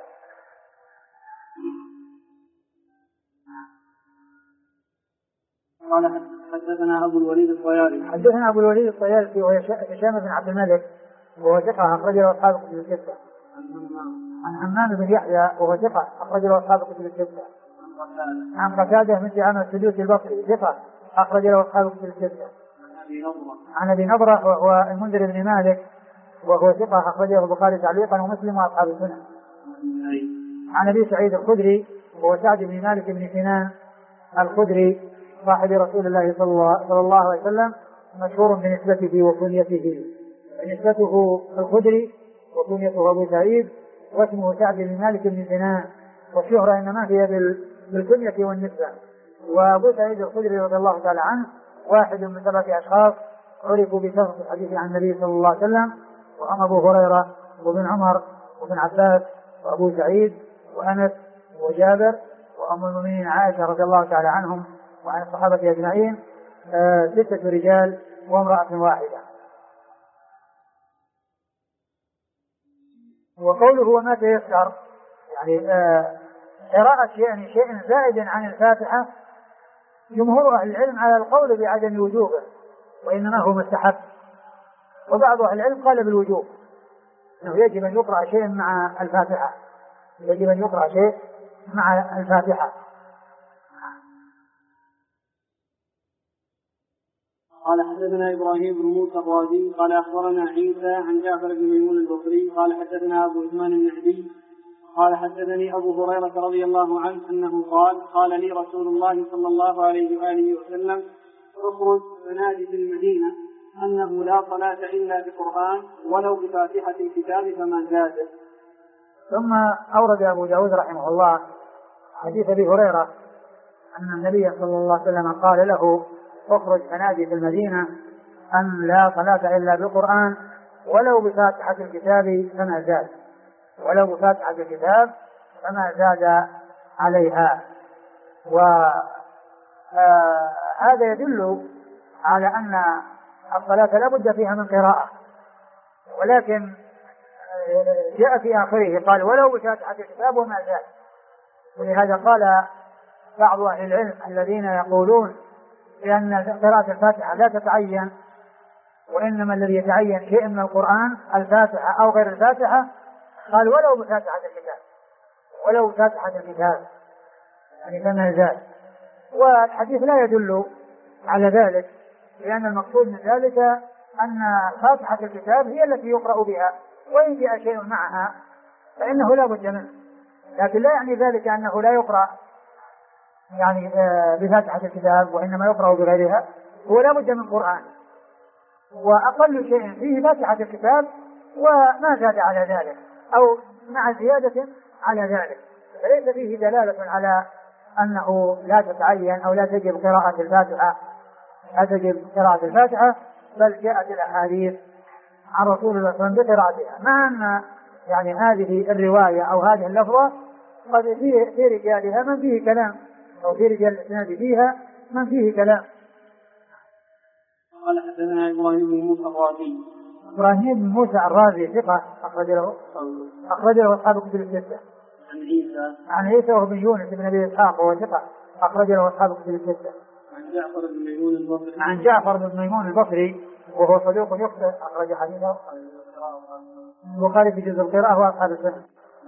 قال حدثنا أبو الوليد الطيالسي. حدثنا أبو الوليد الطيالسي وهو هشام بن عبد الملك وهو ثقة أخرج له أصحاب الكتب الستة. عن حمام بن يحيى وهو ثقة أخرج له أصحاب الكتب الستة. عن قتادة بن دعامة السدوسي البصري ثقة أخرج له أصحاب الكتب الستة. عن أبي نضرة وهو المنذر بن مالك وهو ثقة أخرجه البخاري تعليقا ومسلم وأصحاب السنن. عن أبي سعيد الخدري وهو سعد بن مالك بن سنان الخدري صاحب رسول الله صلى الله عليه وسلم، مشهور بنسبته وكنيته، نسبته الخدري وكنيته أبو سعيد، واسمه سعد بن مالك بن سنان، والشهرة إنما هي بالكنية والنسبة. وأبو سعيد الخدري رضي الله تعالى عنه واحد من 7 أشخاص عرفوا بكثرة الحديث عن النبي صلى الله عليه وسلم، وهم أبو هريرة وابن عمر وابن عباس وأبو سعيد وأنس وجابر وأم المؤمنين عائشة رضي الله تعالى عنهم وعن الصحابة أجمعين، 6 رجال وامرأة واحدة. وقوله وما تيسر يعني قراءة شيء زائد عن الفاتحة، جمهور أهل العلم على القول بعدم وجوبه وإنما هو مستحب، وبعض أهل العلم قال بالوجوب، أنه يجب أن يقرأ شيء مع الفاتحة، يجب أن يقرأ شيء مع الفاتحة. قال حدثنا إبراهيم بن موسى الرازي قال أخبرنا عيسى عن جعفر بن ميمون البصري قال حدثنا أبو عثمان النحدي قال حدثني أبو هريرة رضي الله عنه أنه قال لي رسول الله صلى الله عليه وآله وسلم اخرج فنادي في المدينة أنه لا صلاة إلا بقرآن ولو بفاتحة الكتاب فما زاد. ثم أورد أبو داود رحمه الله حديث أبي هريرة أن النبي صلى الله عليه وسلم قال له اخرج فنادي في المدينة أن لا صلاة إلا بالقرآن ولو بفاتحة الكتاب فما زاد، ولو بفاتحة الكتاب فما زاد عليها. وهذا يدل على أن الصلاة لا بد فيها من قراءة، ولكن جاء في آخره قال ولو بفاتحة الكتاب وما زاد. ولهذا قال بعض أهل العلم الذين يقولون بأن قراءة الفاتحة لا تتعين، وإنما الذي يتعين شيء من القرآن الفاتحة أو غير الفاتحة، قال ولو بفاتحة الكتاب، ولو بفاتحة الكتاب يعني كما زاد. والحديث لا يدل على ذلك، لأن المقصود من ذلك أن فاتحة الكتاب هي التي يقرأ بها، وإن جاء شيء معها فإنه لا بد منه، لكن لا يعني ذلك أنه لا يقرأ يعني بفاتحة الكتاب وإنما يقرأ بغيرها، هو لا بد من قرآن، وأقل شيء فيه فاتحة الكتاب وما زاد على ذلك أو مع زيادة على ذلك، فليس فيه دلالة على أنه لا تتعين أو لا تجب قراءة الفاتحة، لا تجب قراءة الفاتحة، بل جاءت الأحاديث عن رسول الله صلى الله عليه وسلم بقراءتها، مع أن يعني هذه الرواية أو هذه اللفظة قد في رجالها من فيه كلام، أو في رجال الإسناد فيها من فيه كلام. قال حدثنا إبراهيم بن موسى الرازي. إبراهيم بن موسى الرازي ثقة أخرج له أصحاب الكتب الستة. عن عيسى وهو بن يونس بن أبي إسحاق وهو ثقة أخرج له أصحاب الكتب الستة. عن جعفر بن ميمون البصري وهو صدوق يخطئ أخرج حديثه البخاري في جزء القراءة وأصحاب السنة.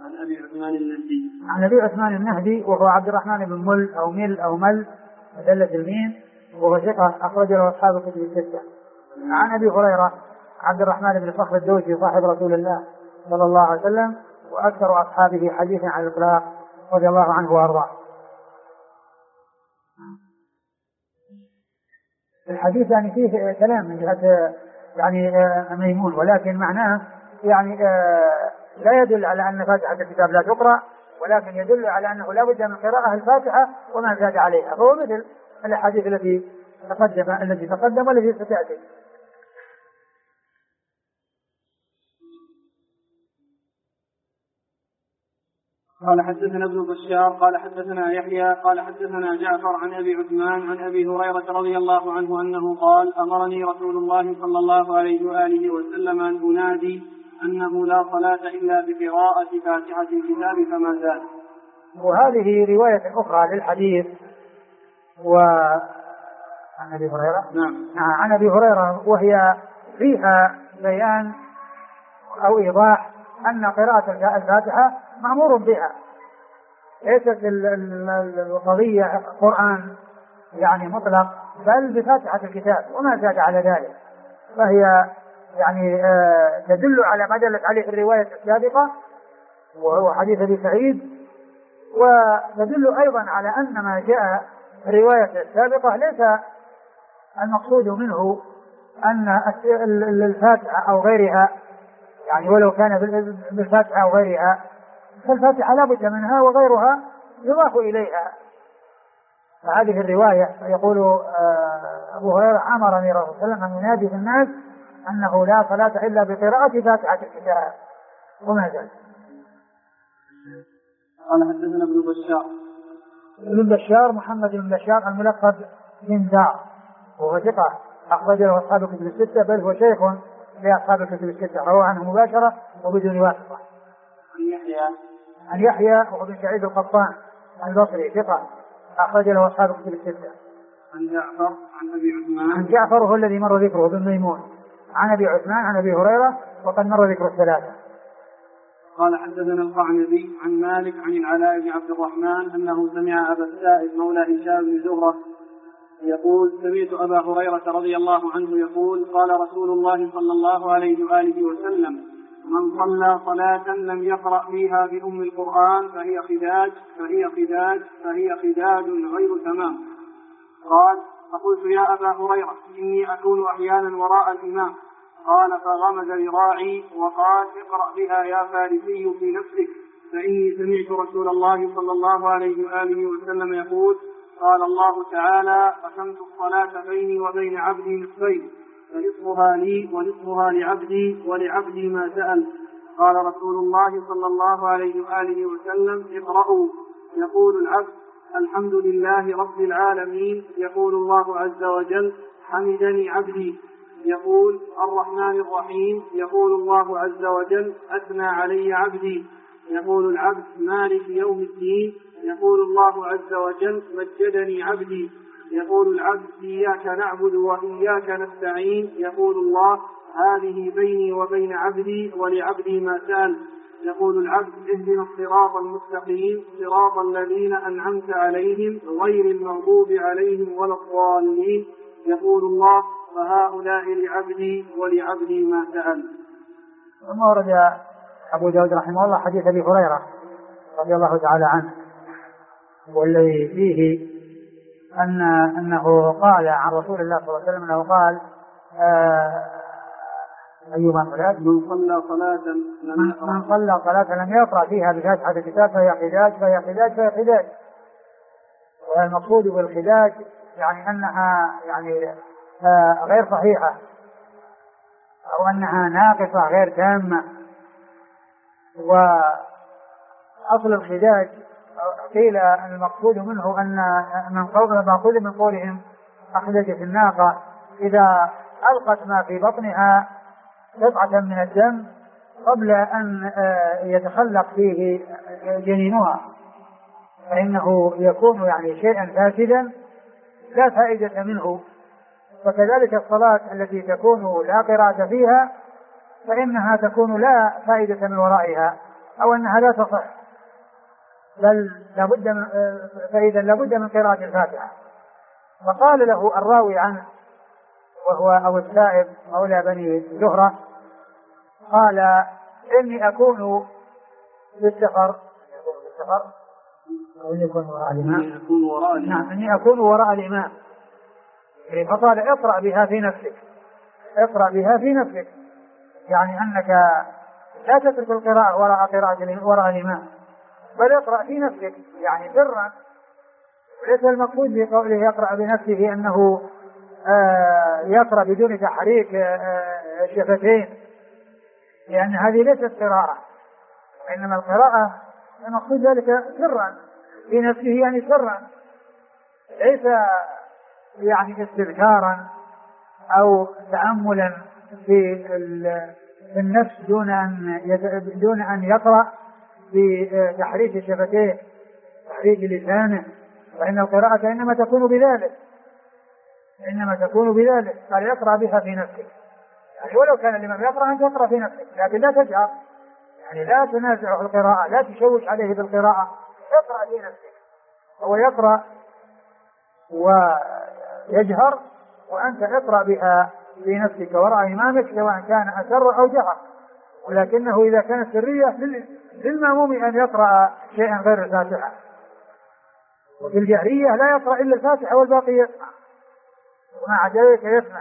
عن أبي عثمان النهدي وهو عبد الرحمن بن مل أو مل مدلة الميم وهو ثقة أخرج له أصحاب الكتب الستة. عن أبي هريرة عبد الرحمن بن صخر الدوسي صاحب رسول الله صلى الله عليه وسلم وأكثر أصحابه حديثا عن الإطلاق رضي الله عنه وأرضاه. الحديث يعني فيه كلام من جهة يعني ميمون، ولكن معناه يعني لا يدل على أن فاتحة الكتاب لا تقرأ، ولكن يدل على أنه لا بد من قراءة الفاتحة وما زاد عليها، فهو مثل الحديث الذي تقدم والذي ستأتي. قال حدثنا ابن بشار قال حدثنا يحيى قال حدثنا جعفر عن أبي عثمان عن أبي هريرة رضي الله عنه أنه قال أمرني رسول الله صلى الله عليه وآله وسلم أن أنادي أنه لا صلاة إلا بقراءة فاتحة الكتاب فما زاد. وهذه رواية أخرى للحديث عن أبي هريرة. نعم. عن أبي هريرة وهي فيها بيان أو إيضاح أن قراءة الفاتحة مأمور بها، ليست القضية قرآن يعني مطلق، بل بفاتحة الكتاب وما زاد على ذلك، فهي يعني تدل على ما دلت عليه الرواية السابقة وهو حديث أبي سعيد، وتدل أيضا على أن ما جاء في الرواية السابقة ليس المقصود منه أن الفاتحة أو غيرها، يعني ولو كان بالفاتحة أو غيرها فالفاتحة لا بد منها وغيرها يضاف إليها. فهذه الرواية يقول أبو هريرة أمرني رسول الله صلى الله عليه وسلم أن ينادي في الناس أنه لا صلاة إلا بقراءة فاتحة الكتاب وما زال. قال حدثنا ابن بشار. ابن بشار محمد بن بشار الملقب بن دار وهو ثقة أخرج له أصحاب الكتب الستة، بل هو شيخ لأصحاب الكتب الستة روى عنه مباشرة وبدون واسطة. عن يحيى وهو بن سعيد القطان البصري ثقة أخرج له أصحاب الكتب الستة. عن جعفر عن أبي عثمان. عن جعفر وهو الذي مر ذكره بن ميمون. عن أبي عثمان عن أبي هريرة وقد مر ذكر الثلاثة. قال حدثنا القعنبي عن مالك عن العلاء بن عبد الرحمن أنه سمع أبا السائب مولى هشام بن زهرة يقول سمعت أبا هريرة رضي الله عنه يقول قال رسول الله صلى الله عليه وآله وسلم من صلى صلاة لم يقرأ فيها بأم القرآن فهي خداج غير تمام. قال فقلت يا أبا هريرة إني أكون أحيانا وراء الإمام. قال فغمز ذراعي وقال اقرأ بها يا فارسي في نفسك فإني سمعت رسول الله صلى الله عليه وآله وسلم يقول قال الله تعالى قسمت الصلاة بيني وبين عبدي نصفين فنصفها لي ونصفها لعبدي ولعبدي ما سأل. قال رسول الله صلى الله عليه وآله وسلم اقرأوا. يقول العبد الحمد لله رب العالمين. يقول الله عز وجل حمدني عبدي. يقول الرحمن الرحيم. يقول الله عز وجل أثنى علي عبدي. يقول العبد مالك يوم الدين. يقول الله عز وجل مجدني عبدي. يقول العبد إياك نعبد وإياك نستعين. يقول الله هذه بيني وبين عبدي ولعبدي ما سأل. يقول العبد اهدنا الصراط المستقيم صراط الذين أنعمت عليهم غير المغضوب عليهم ولا الضالين. يقول الله فهؤلاء لعبدي ولعبدي ما سأل. ثم ورد أبو داود رحمه الله حديث أبي هريرة رضي الله تعالى عنه والذي فيه أنه قال عن رسول الله صلى الله عليه وسلم أنه قال أيما صلاة من صلى صلاة لم يقرأ فيها بفاتحة الكتاب فهي خداج. والمقصود بالخداج يعني أنها يعني غير صحيحة أو أنها ناقصة غير تامة. وأصل الخداج قيل المقصود منه أن المأخوذ من قولهم أخدجت الناقة إذا ألقت ما في بطنها قطعة من الدم قبل أن يتخلق فيه جنينها، فإنه يكون يعني شيئا فاسدا لا فائدة منه. وكذلك الصلاة التي تكون لا قراءة فيها فإنها تكون لا فائدة من ورائها، أو أنها لا تصح، بل فإذا لابد من قراءة الفاتحة. فقال له الراوي عنه وهو أبو السائب مولى بني زهرة قال إني أكون بالسفر أو يكون وراء الإمام. نعم، إني أكون وراء الإمام. فقال اقرأ بها في نفسك، اقرأ بها في نفسك، يعني أنك لا تترك القراءة وراء الإمام، بل اقرأ في نفسك يعني سرا. ليس المقصود بقوله يقرأ بنفسه أنه يقرأ بدون تحريك الشفتين، لأن هذه ليست قراءة، وإنما القراءة المقصود ذلك سرا في نفسه، يعني سرا، ليس يعني استذكارا أو تأملا في النفس دون أن يقرأ بتحريك الشفتين تحريك لسانه، فإن القراءة إنما تكون بذلك، قال يقرأ بها في نفسك، يعني ولو كان الإمام يقرأ أن تقرأ في نفسك، لكن لا تجهر، يعني لا تنازع القراءة، لا تشوش عليه بالقراءة، اقرأ في نفسك. هو يقرأ ويجهر، وأنت اقرأ بها في نفسك وراء إمامك سواء كان أسر أو جهر، ولكنه إذا كانت سرية للمأموم أن يقرأ شيئا غير الفاتحة، وفي الجهرية لا يقرأ إلا الفاتحة والباقي يسمع، ومع ذلك يسمع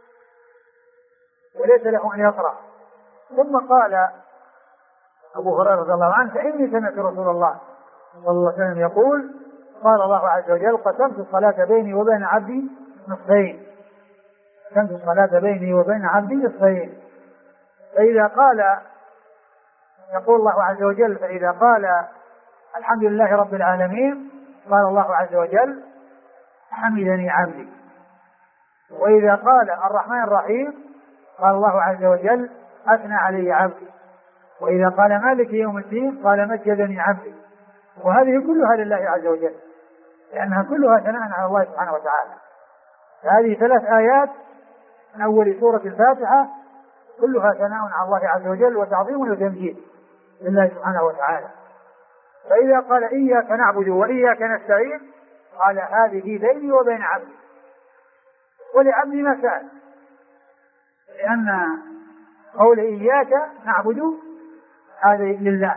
وليس له أن يقرأ. ثم قال أبو هريرة رضي الله عنه فإني سمعت رسول الله صلى الله عليه وسلم يقول قال الله عز وجل قسمت الصلاة بيني وبين عبدي نصفين، قسمت الصلاة بيني وبين عبدي نصفين، فإذا قال يقول الله عز وجل فإذا قال الحمد لله رب العالمين قال الله عز وجل حمدني عبدي، وإذا قال الرحمن الرحيم قال الله عز وجل أثنى علي عبدي، وإذا قال مالك يوم الدين قال مجدني عبدي. وهذه كلها لله عز وجل، لأنها كلها ثناء على الله سبحانه وتعالى. هذه 3 آيات من أول سورة الفاتحة كلها ثناء على الله عز وجل وتعظيم وتمجيد لله سبحانه وتعالى. فإذا قال إياك نعبد وإياك نستعين قال هذه بيني وبين عبدي، ولعبدي ما سأل، لأن قول إياك نعبد هذه لله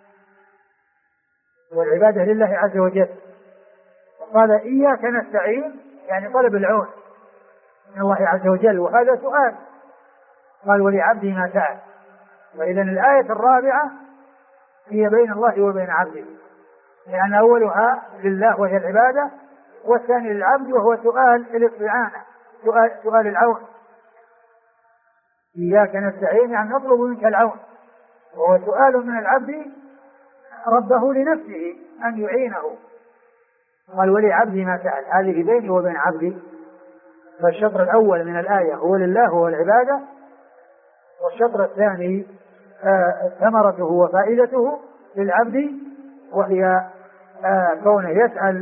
والعبادة لله عز وجل، وقال إياك نستعين يعني طلب العون من الله عز وجل، وهذا سؤال، قال ولعبدي ما سأل. وإذن الآية الرابعة هي بين الله وبين عبده، لأن أولها لله وهي العبادة، والثاني للعبد وهو سؤال الاستعانة، سؤال العون. إياك نستعين يعني نطلب منك العون، وهو سؤال من العبد ربه لنفسه أن يعينه. قال ولعبدي ما سأل، هذه بيني وبين عبدي. فالشطر الأول من الآية هو لله والعبادة، والشطر الثاني ثمرته وفائدته للعبد، وهي كونه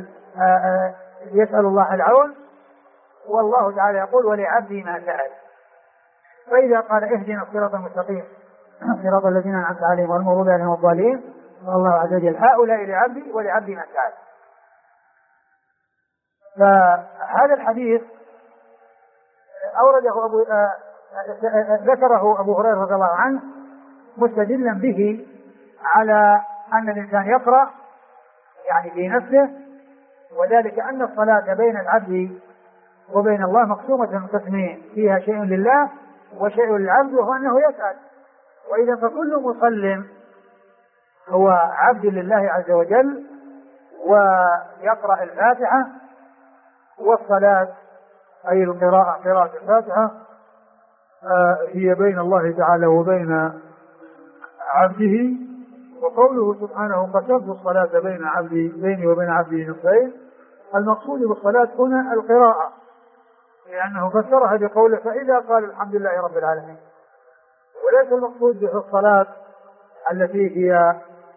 يسأل الله العون، والله تعالى يقول ولعبدي ما سأل. فإذا قال اهدنا الصراط المستقيم صراط الذين أنعمت عليهم غير المغضوب عليهم ولا الضالين، والله عز وجل هؤلاء لعبدي ولعبدي ما سأل. فهذا الحديث ذكره أبو هريرة رضي الله عنه مستدلا به على أن الإنسان يقرأ يعني في نفسه، وذلك أن الصلاة بين العبد وبين الله مقسومة قسمين، فيها شيء لله وشيء للعبد، وهو أنه يسأل. وإذا فكل مسلم هو عبد لله عز وجل ويقرأ الفاتحة، والصلاة أي القراءة قراءة الفاتحة هي بين الله تعالى وبين عبده. وقوله سبحانه قسمت الصلاة بيني وبين عبدي نصفين، المقصود بالصلاة هنا القراءة، لأنه فسرها بقوله فإذا قال الحمد لله رب العالمين، وليس المقصود به الصلاة التي هي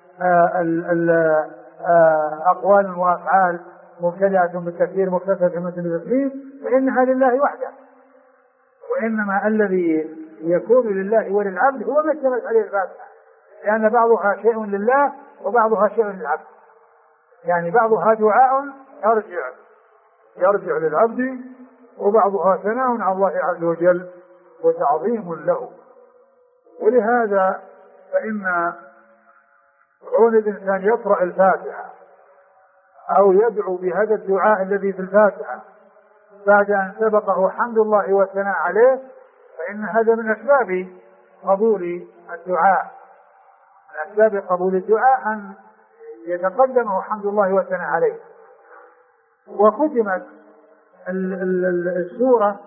أقوال وأفعال مبتدأة بالتكبير مختلفة بالتسليم، فإنها لله وحده، وإنما الذي يكون لله وللعبد هو ما اشتملت عليه الفاتحة، لأن بعضها شيء لله وبعضها شيء للعبد، يعني بعضها دعاء يرجع للعبد، وبعضها ثناء على الله عز وجل وتعظيم له. ولهذا فإن كون الإنسان يقرأ الفاتحة أو يدعو بهذا الدعاء الذي في الفاتحة بعد أن سبقه حمد الله والثناء عليه، فإن هذا من أسباب قبول الدعاء، من أسباب قبول الدعاء أن يتقدمه حمد الله والثناء عليه. وختمت السورة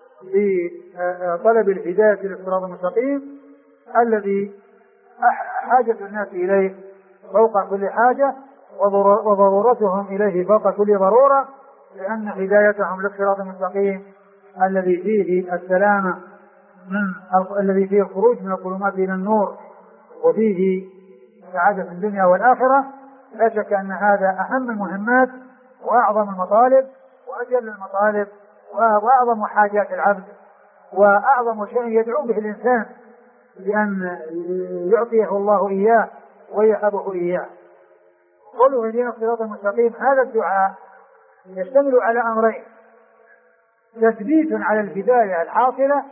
بطلب الهداية للصراط المستقيم الذي حاجة الناس إليه فوق كل حاجة، وضرورتهم إليه فوق كل ضرورة، لأن هدايتهم للصراط المستقيم الذي فيه السلامة الذي فيه الخروج من الظلمات إلى النور، وفيه سعادة في الدنيا والآخرة. لا شك أن هذا أهم المهمات وأعظم المطالب وأجل المطالب وأعظم حاجات العبد، وأعظم شيء يدعو به الإنسان بأن يعطيه الله إياه ويهبه إياه. قوله اهدنا الصراط المستقيم، هذا الدعاء يشتمل على أمرين: تثبيت على الهداية الحاصلة،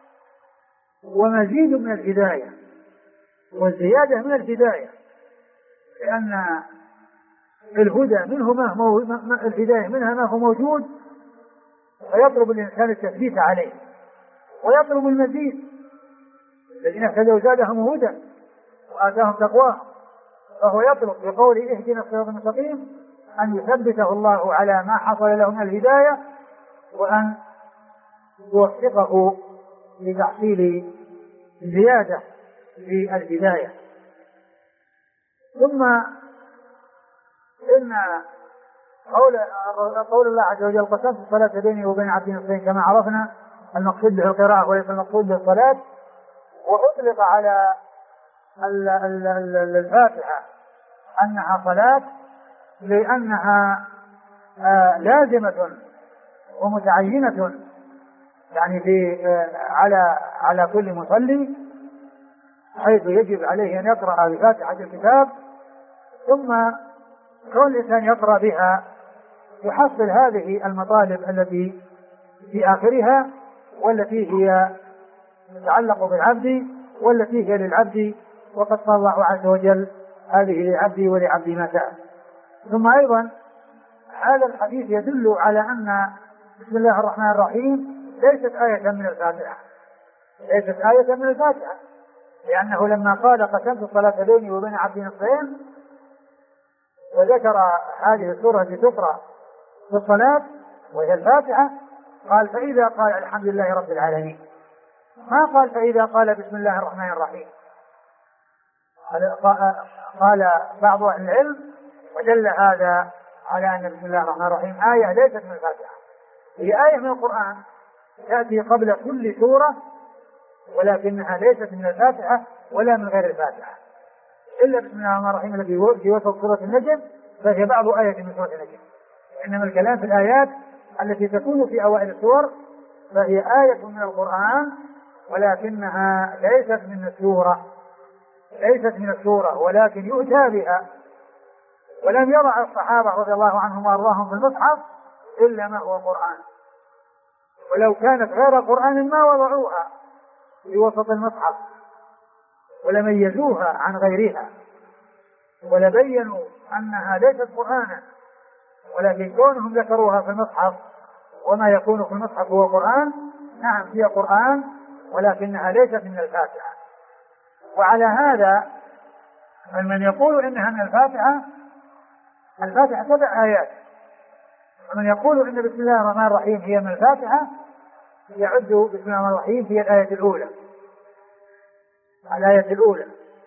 ومزيد من الهداية والزيادة من الهداية، لأن الهدى منه الهداية منها ما هو موجود، فيطلب الإنسان التثبيت عليه ويطلب المزيد. الذين اهتدوا زادهم هدى وآتاهم تقواهم، فهو يطلب بقوله اهدنا الصراط المستقيم أن يثبته الله على ما حصل له من الهداية، وأن يوفقه لتحصيل زيادة في الهداية. ثم إن قول الله عز وجل قسمت الصلاة بيني وبين عبدي نصفين، كما عرفنا المقصود به القراءة وليس المقصود به الصلاة. وأطلق على الفاتحة أنها صلاة لأنها لازمة ومتعينة، يعني على كل مصلي، حيث يجب عليه أن يقرأ بفاتحة الكتاب، ثم كون الإنسان يقرأ بها يحصل هذه المطالب التي في آخرها، والتي هي تتعلق بالعبد والتي هي للعبد، وقد قال الله عز وجل هذه لعبدي ولعبدي ما سأل. ثم أيضا هذا الحديث يدل على أن بسم الله الرحمن الرحيم ليست آية من الفاتحة، لأنه لما قال قسمت الصلاة بيني وبين عبدي نصفين وذكر هذه السورة التي تقرأ في الصلاة وهي الفاتحة، قال فإذا قال الحمد لله رب العالمين، ما قال فإذا قال بسم الله الرحمن الرحيم. قال بعض أهل العلم ودل هذا على أن بسم الله الرحمن الرحيم آية ليست من الفاتحة، هي آية من القرآن تأتي قبل كل سورة، ولكنها ليست من الفاتحة ولا من غير الفاتحة، إلا بسم الله الرحمن الرحيم الذي في وسط سورة النجم، فهي بعض آية من سورة النجم. إنما الكلام في الآيات التي تكون في أوائل السور فهي آية من القرآن، ولكنها ليست من السورة، ولكن يؤتى بها. ولم يضع الصحابة رضي الله عنهم وأرضاهم في المصحف إلا ما هو قرآن، ولو كانت غير قرآن ما وضعوها في وسط المصحف ولميزوها عن غيرها ولبينوا أنها ليست قرآنا، ولكن كونهم ذكروها في المصحف، وما يكون في المصحف هو قرآن، نعم هي قرآن ولكنها ليست من الفاتحة. وعلى هذا من يقول إنها من الفاتحة 7 آيات، ومن يقول إن بسم الله الرحمن الرحيم هي من الفاتحة يعد بسم الله الرحمن الرحيم هي الآية الأولى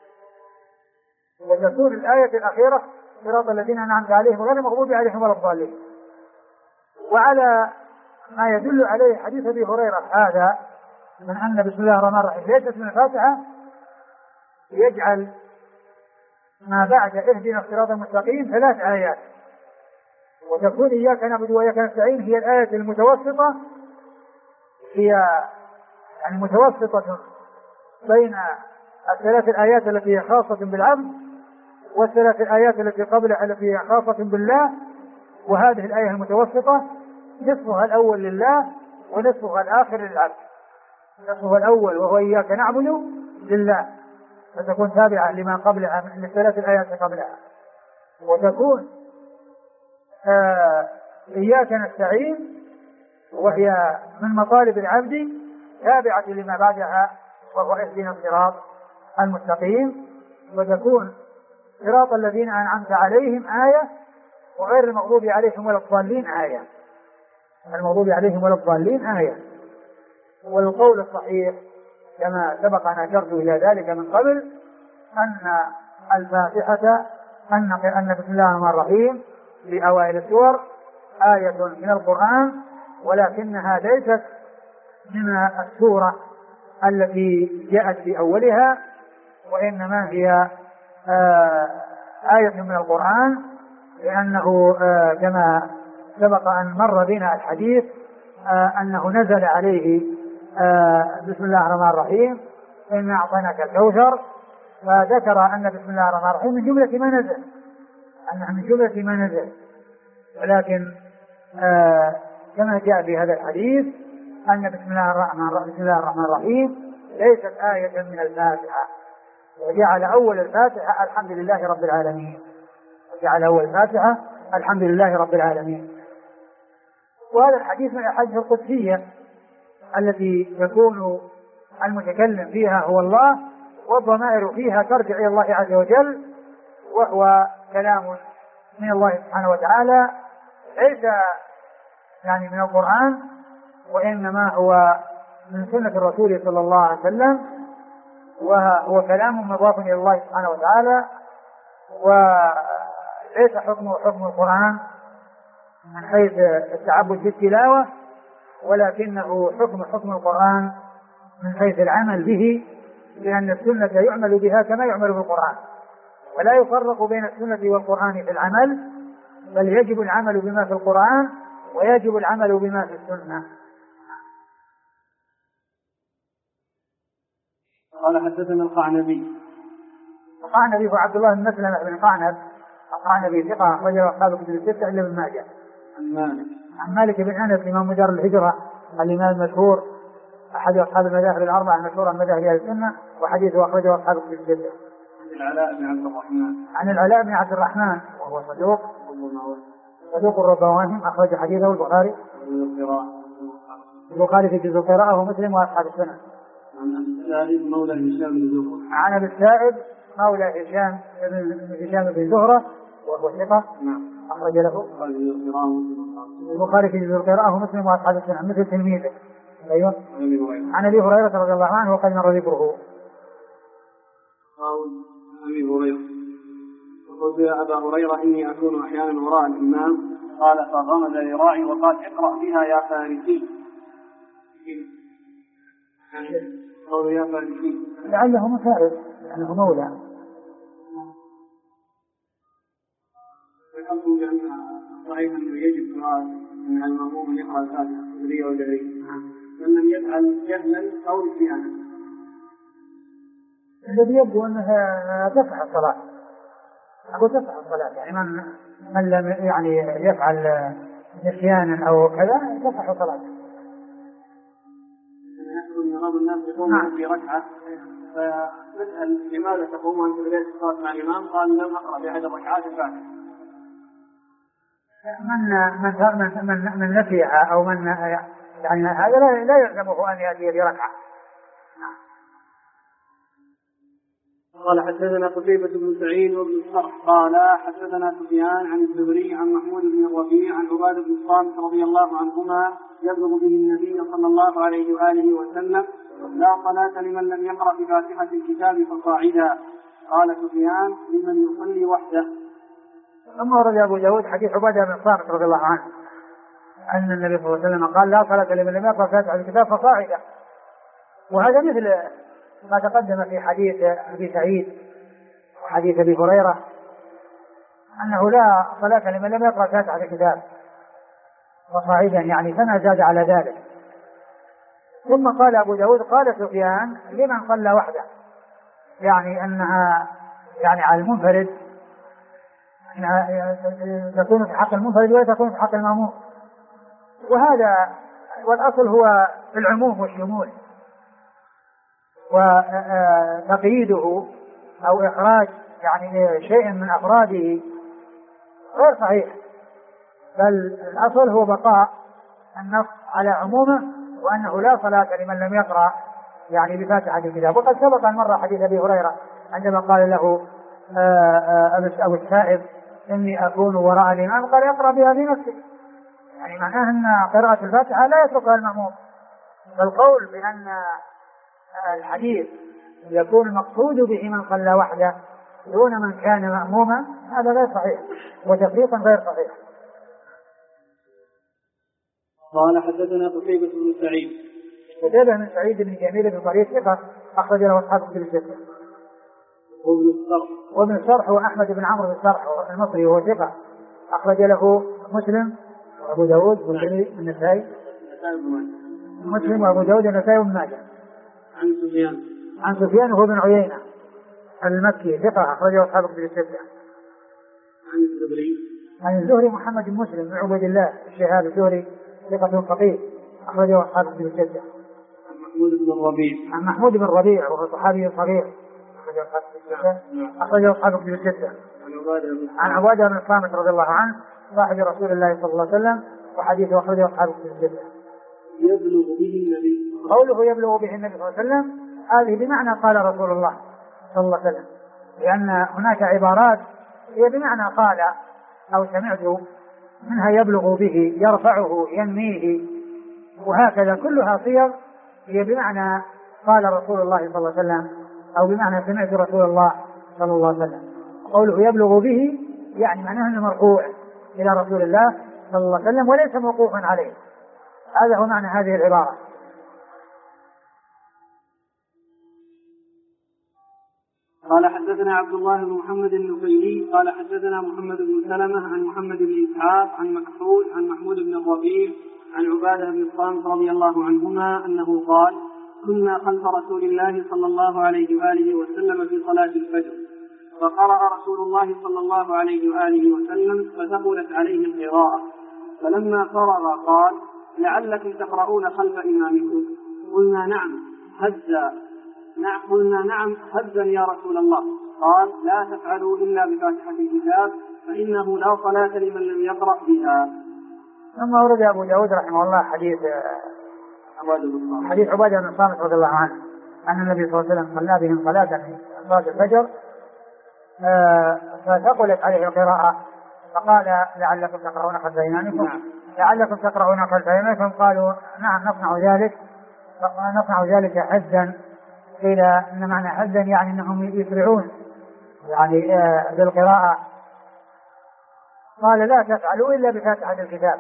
وتكون الآية الأخيرة صراط الذين أنعمت عليهم غير المغضوب عليهم ولا الضالين. وعلى ما يدل عليه حديث أبي هريرة هذا من أن بسم الله الرحمن الرحيم ليست من الفاتحة يجعل ما بعد اهدنا الصراط المستقيم 3 آيات، وتكون إياك نعبد وإياك نستعين هي الآية المتوسطة، هي يعني متوسطة بين ال3 الآيات التي هي خاصة بالعبد وال3 الآيات التي قبلها التي هي خاصة بالله. وهذه الآية المتوسطة نصفها الأول لله ونصفها الآخر للعبد. نصفها الأول وهو إياك نعبد لله فتكون تابعة لما قبلها من ال3 الآيات قبلها، وتكون إياك نستعين وهي من مطالب العبد تابعة لما بعدها وهو اهدنا الصراط المستقيم. وتكون صراط الذين أنعمت عليهم آية وغير المغضوب عليهم ولا الضالين آية. المغضوب عليهم ولا الضالين آية. والقول الصحيح كما سبق أن أشرت إلى ذلك من قبل أن الفاتحة أن بسم الله الرحمن الرحيم في أوائل السور آية من القرآن، ولكنها ليست من السورة التي جاءت في أولها، وإنما هي آية من القرآن، لأنه كما سبق أن مر بنا الحديث أنه نزل عليه بسم الله الرحمن الرحيم إنا أعطيناك الكوثر، فذكر أن بسم الله الرحمن الرحيم من جملة ما نزل، أنها من جملة ما نزل. ولكن كما جاء في هذا الحديث أن بسم الله الرحمن الرحيم ليست آية من الفاتحة، وجعل أول الفاتحة الحمد لله رب العالمين، وجعل أول الفاتحة الحمد لله رب العالمين. وهذا الحديث من الأحاديث القدسية التي يكون المتكلم فيها هو الله، والضمائر فيها ترجع إلى الله عز وجل، وهو كلام من الله سبحانه وتعالى ليس يعني من القرآن، وإنما هو من سنة الرسول صلى الله عليه وسلم، وهو كلام مضاف إلى الله سبحانه وتعالى، وليس حكمه حكم القرآن من حيث التعبد بالتلاوة، ولكنه حكم القرآن من حيث العمل به، لأن السنة يعمل بها كما يعمل بالقرآن، ولا يفرق بين السنة والقرآن في العمل، بل يجب العمل بما في القرآن ويجب العمل بما في السنة. قال حدثنا القعنبي هو عبد الله بن مسلمة بن قعنب القعنبي ثقة أخرجه أصحاب الكتب الستة إلا ابن ماجه. عن مالك بن أنس إمام دار الهجرة الإمام المشهور أحد أصحاب المذاهب الأربعة المشهورة من مذاهب أهل السنة، وحديثه أخرجه أصحاب الكتب الستة. عن العلاء بن عبد الرحمن وهو صدوق ربما أخرج حديثه البخاري في جزء القراءة ومسلم وأصحاب السنة. عن السائب مولى هشام بن زهرة. عن أبي السائب مولى هشام بن زهرة وهو ثقة أخرج له البخاري في جزء القراءة ومسلم وأصحاب السنة مثل تلميذه. أيوة. عن أبي هريرة رضي الله عنه وقد مر ذكره. أبي هريرة قلت يا أبا هريرة إني أكون أحيانا وراء الإمام، قال فغمز لراعي وقال اقرأ بها يا فارسي. قال يا فارسي لعله مساعد لأنه مولى. ذكرتم بأن صحيح أنه يجب قراءة من المأموم يقرأ الفاتحة الجهرية والجهرية، من لم يفعل جهلا أو نسيانا. الذي يبدو أنها تصح الصلاة، أقول تصح الصلاة، يعني من لم يعني يفعل نسيانا أو كذا تصح صلاته. يحصل نظام الناس يقومون في ركعة فنسأل لماذا تقوم أنت بليلة الصلاة مع الإمام؟ قال لم أقرأ بأحد الركعات الفاتحة. من نسيها أو من يعني هذا لا يلزمه أن يأتي بركعة. قال حدثنا قتيبة بن سعيد وابن الصرح قال حدثنا سفيان عن الزهري عن محمود بن الربيع عن عبادة بن الصامت رضي الله عنهما يبلغ به النبي صلى الله عليه وآله وسلم: لا صلاة لمن لم يقرأ بفاتحة الكتاب فصاعدا. قال سفيان: لمن يصلي وحده. ثم ورد أبو داود حديث عبادة بن الصامت رضي الله عنه أن النبي صلى الله عليه وسلم قال: لا صلاة لمن لم يقرأ بفاتحة الكتاب فصاعدا. وهذا مثل ما تقدم في حديث أبي سعيد وحديث أبي هريرة أنه لا صلاة لمن لم يقرأ فاتحة الكتاب وصاعدا، يعني فما زاد على ذلك. ثم قال أبو داود: قال سفيان: لمن صلى وحده، يعني أنها يعني على المنفرد، تكون في حق المنفرد ولا تكون في حق المأموم. وهذا والأصل هو العموم والشمول، وتقييده أو إخراج يعني شيء من أفراده غير صحيح، بل الأصل هو بقاء النص على عمومه، وأنه لا صلاة لمن لم يقرأ يعني بفاتحة الكتاب. وقد سبق أن مر حديث أبي هريرة عندما قال له أبو السائب: إني أكون وراء الإمام، قال: اقرأ بها في نفسك، يعني معناه أن قراءة الفاتحة لا يتركها المأموم. فالقول بأن الحديث يكون المقصود به من صلى وحده دون من كان مأموما هذا غير صحيح، وتفريقا غير صحيح. قال حدثنا قتيبة بن سعيد. قتيبة بن سعيد بن جميل بن طريف ثقة أخرج له أصحاب كتب الستة. وابن الصرح هو أحمد بن عمرو بن الصرح المصري وهو ثقة أخرج له مسلم وأبو داود والنسائي. مسلم وأبو داود والنسائي وابن ماجه. عن سفيان وهو بن عيينة المكي ثقة أخرجه أصحاب كتب الستة. عن الزهري محمد بن مسلم بن عبيد الله الشهاب الزهري ثقة فقيه أخرجه أصحاب كتب الستة. عن محمود بن الربيع وهو صحابي صغير أخرجه أصحاب كتب الستة. عن عبادة بن الصامت رضي الله عنه صاحب رسول الله صلى الله عليه وسلم وحديثه أخرجه أصحاب كتب الستة. يبلغ به النبي، قوله يبلغ به النبي صلى الله عليه وسلم هذه بمعنى قال رسول الله صلى الله عليه وسلم، لأن هناك عبارات هي بمعنى قال أو سمعت، منها يبلغ به، يرفعه، ينميه، وهكذا كلها صيغ هي بمعنى قال رسول الله صلى الله عليه وسلم أو بمعنى سمعت رسول الله صلى الله عليه وسلم. قوله يبلغ به يعني معناه أنه مرفوع إلى رسول الله صلى الله عليه وسلم وليس موقوفا عليه، هذا هو معنى هذه العبارة. قال حدثنا عبد الله بن محمد النفيلي قال حدثنا محمد بن سلمة عن محمد بن إسحاق عن مكحول عن محمود بن الربيع عن عبادة بن الصامت رضي الله عنهما أنه قال: كنا خلف رسول الله صلى الله عليه وآله وسلم في صلاة الفجر، فقرأ رسول الله صلى الله عليه وآله وسلم فثقلت عليه القراءة، فلما فرغ قال: لعلكم تقرؤون خلف إمامكم؟ قلنا نعم هزا يا رسول الله. قال: لا تفعلوا إلا بفاتحة الكتاب فإنه لا صلاة لمن لم يقرأ بها. ثم ورد أبو داود رحمه الله حديث عبادة بن الصامت رضي الله عنه أن النبي صلى الله عليه وسلم صلى بهم صلاة صلاة الفجر فثقلت عليه القراءة، فقال: لعلكم تقرؤون خلف إمامكم؟ لعلكم تقرؤون خلف إمامكم؟ قالوا: نعم نصنع ذلك حزا. قيل إن معنى حزا يعني أنهم يسرعون يعني بالقراءة. قال: لا تفعلوا إلا بفاتحة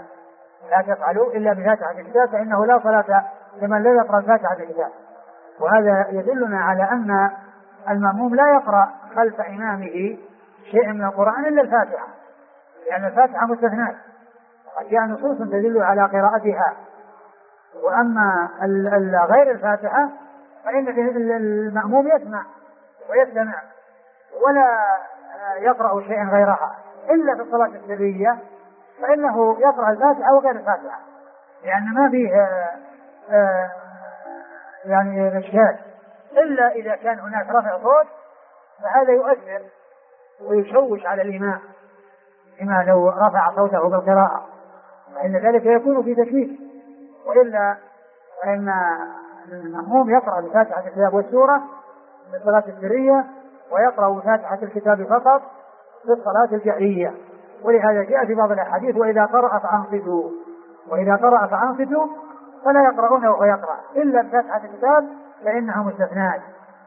الكتاب فإنه لا صلاة لمن لا يقرأ فاتحة الكتاب. وهذا يدلنا على أن المأموم لا يقرأ خلف إمامه شيء من القرآن إلا الفاتحة، لأن الفاتحة مستثناة وجاء نصوص تدل على قراءتها. وأما غير الفاتحة فإن المأموم يسمع ويستمع ولا يقرأ شيئا غيرها، إلا في الصلاة السرية فإنه يقرأ الفاتحة وغير الفاتحة، لأن ما فيه يعني إشكال، إلا إذا كان هناك رفع صوت فهذا يؤثر ويشوش على الإمام، كما لو رفع صوته بالقراءة فإن ذلك يكون في تشويش. وإلا فإن المأموم يقرأ بفاتحة الكتاب والسورة في الصلاة السرية ويقرأ فاتحة الكتاب فقط في الصلاة الجهرية. ولهذا جاء في بعض الأحاديث وإذا قرأ فأنصتوا، وإذا قرأ فأنصتوا، فلا يقرؤون وهو يقرأ إلا بفاتحة الكتاب فإنها مستثنات.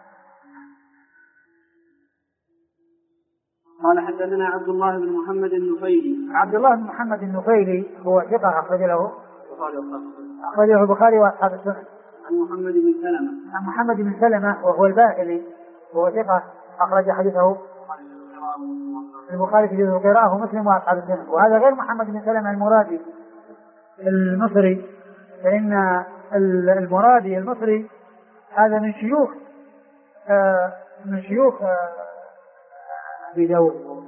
قال حدثنا عبد الله بن محمد النفيلي. عبد الله بن محمد النفيلي هو ثقة أخرجه البخاري وأصحاب السنن. عن محمد بن سلمة. عن محمد بن سلمة وهو الباهلي وهو ثقة أخرج حديثه البخاري في جزء القراءة ومسلم وأصحاب السنن. وهذا غير محمد بن سلمة المرادي المصري، فإن المرادي المصري هذا من شيوخ أبي داود.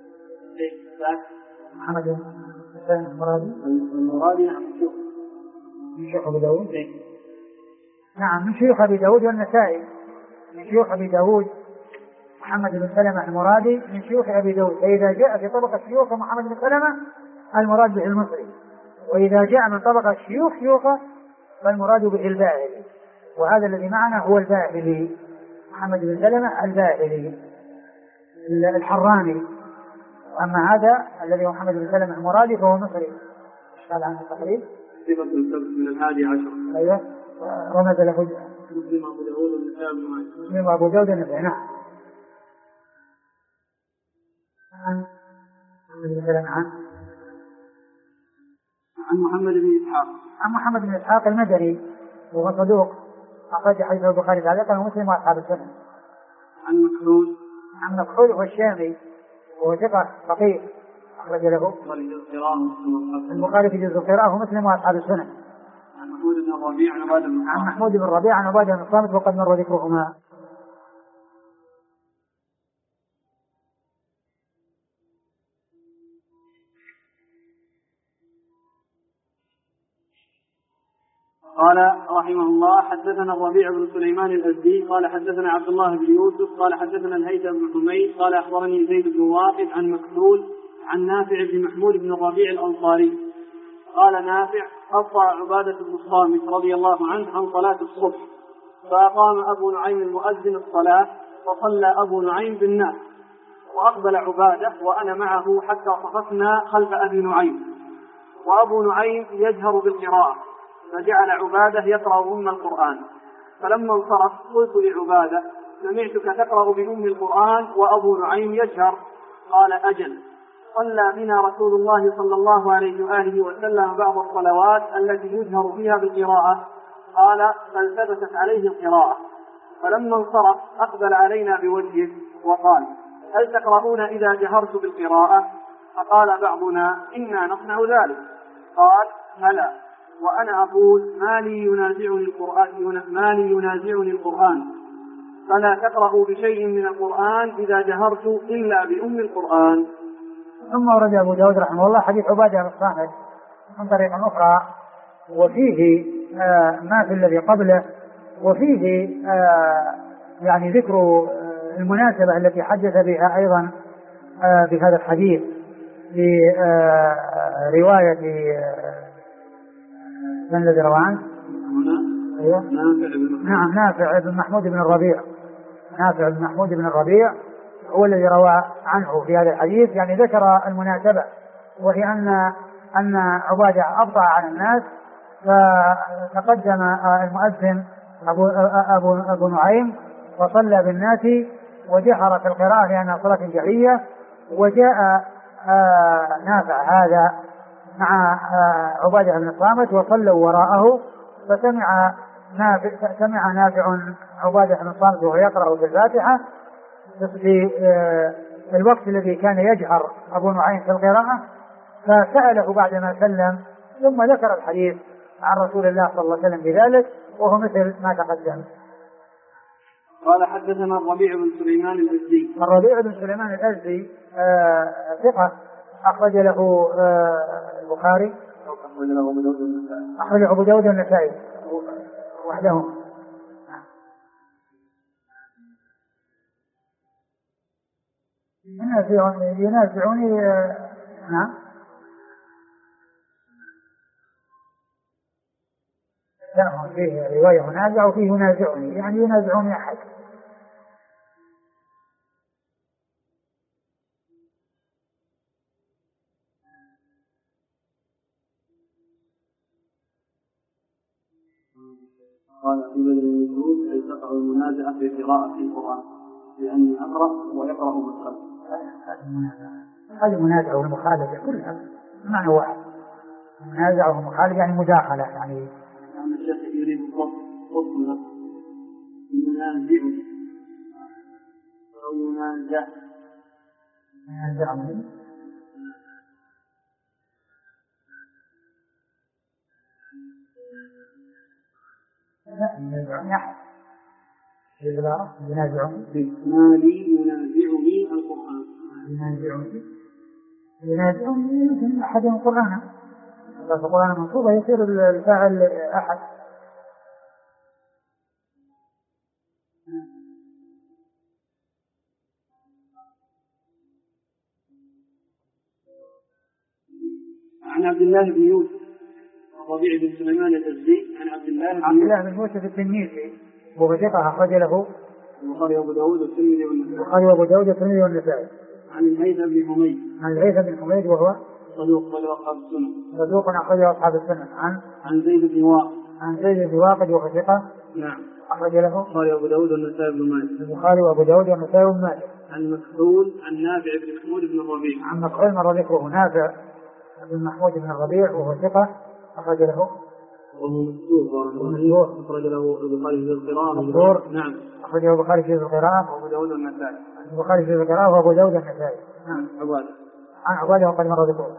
محمد بن سلمة المرادي من شيوخ أبي داود. نعم من شيوخ أبي داود والنسائي. من شيوخ أبي داود محمد بن سلمة المرادي من شيوخ أبي داود. فإذا جاء في طبقة شيوخ محمد بن سلمة المراد به المصري، وإذا جاء من طبقة شيوخه فالمراد به الباهلي. وهذا الذي معنا هو الباهلي، محمد بن سلمة الباهلي الحراني. أما هذا الذي هو محمد بن سلمة المرادي فهو مصري. قال عنه التقريب صفة السبت من 11. أيوه. رمز له مسلم أبو داود والنسائي بن ماجه. مسلم أبو داود والنسائي. نعم. عن محمد بن إسحاق. عن محمد بن إسحاق المدني وهو صدوق أخرج حديث البخاري تعليقا ومسلم وأصحاب السنن. عن مكحول هو الشامي وهو ثقة فقيه أخرج له البخاري في جزء القراءة ومسلم وأصحاب السنن. عن محمود بن الربيع عن عبادة بن الصامت وقد مر ذكرهما. قال رحمه الله حدثنا الربيع بن سليمان الأزدي قال حدثنا عبد الله بن يوسف قال حدثنا الهيثم بن حميد قال أخبرني زيد بن واقد عن مكحول عن نافع بن محمود بن الربيع الأنصاري قال نافع قطع عبادة بن الصامت رضي الله عنه عن صلاة الصبح، فأقام أبو نعيم المؤذن الصلاة فصلى أبو نعيم بالناس، وأقبل عبادة وأنا معه حتى صففنا خلف أبي نعيم، وأبو نعيم يجهر بالقراءة، فجعل عبادة يقرأ أم القرآن. فلما انصرف قلت لعبادة سمعتك تقرأ بأم القرآن وأبو نعيم يجهر. قال أجل، صلى بنا رسول الله صلى الله عليه وآله وسلم بعض الصلوات التي يجهر فيها بالقراءة. قال بل ثبتت عليه القراءة. فلما انصرف أقبل علينا بوجهه وقال هل تقرؤون إذا جهرت بالقراءة؟ فقال بعضنا إنا نصنع ذلك. قال هلا، وأنا أقول ما لي ينازعني القرآن، فلا تقرأوا بشيء من القرآن إذا جهرت إلا بأم القرآن. ثم ورد أبو داود رحمه الله حديث عبادة بن الصامت من طريق أخرى، وفيه ما في الذي قبله، وفيه يعني ذكر المناسبة التي حدث بها أيضا بهذا الحديث في رواية من الذي روى عنه؟ أيوة. نعم نافع بن محمود بن الربيع. نافع بن محمود بن الربيع هو الذي روى عنه في هذا الحديث، يعني ذكر المناسبة، وهي أن عبادة أبطأ على الناس، فتقدم المؤذن أبو نعيم وصلى بالناس وجهر في القراءة لأنها صلاة جهرية، وجاء نافع هذا مع عبادة بن الصامت وصلوا وراءه، فسمع نافع عبادة بن الصامت وهو يقرأ بالفاتحة في الوقت الذي كان يجهر أبو نعيم في القراءة، فسأله بعدما سلم، ثم ذكر الحديث عن رسول الله صلى الله عليه وسلم بذلك، وهو مثل ما تقدم. قال حدثنا الربيع بن سليمان الأزدي. الربيع بن سليمان الأزدي ثقة أخرج له البخاري، أخرج أبو داود والنسائي وحدهم. ينازعني نعم لا، فيه رواية منازع وفيه ينازعني، يعني ينازعني أحد. قال في بدر المسعود كي تقع المنازعة في قراءة القرآن لأني أقرأ ويقرأ من خلف. هذه المنازعة والمخالفة كلها معنى واحد. المنازعة والمخالفة يعني مداخلة يعني الشيخ يريد فصل منازع أو منازع ينازعني القرآن ينازعني يمكن أحد القرآن القرآن منصوبة يصير الفاعل أحد. عن عبد الله بن يوسف الربيع بن سليمان الأزدي عن عبد الله بن يوسف التنيسي وهو ثقة أخرج له البخاري وأبو داود والترمذي والنسائي. عن الهيثم بن حميد وهو صدوق أخرجه أصحاب السنن. عن زيد بن واقد وهو ثقة نعم أخرج له البخاري وأبو داود والنسائي بن ماجه. البخاري وأبو داود والنسائي بن ماجه. عن مكحول عن نافع بن محمود بن الربيع. عن مكحول مر ذكره نافع بن محمود بن الربيع وهو ثقة أخرج له وهو مستور أخرج له البخاري في القراءة. نعم أخرجه البخاري في القراءة وأبو داود والنسائي. البخاري في القراءة وأبو داود والنسائي. نعم عن عبادة وقد مر ذكره.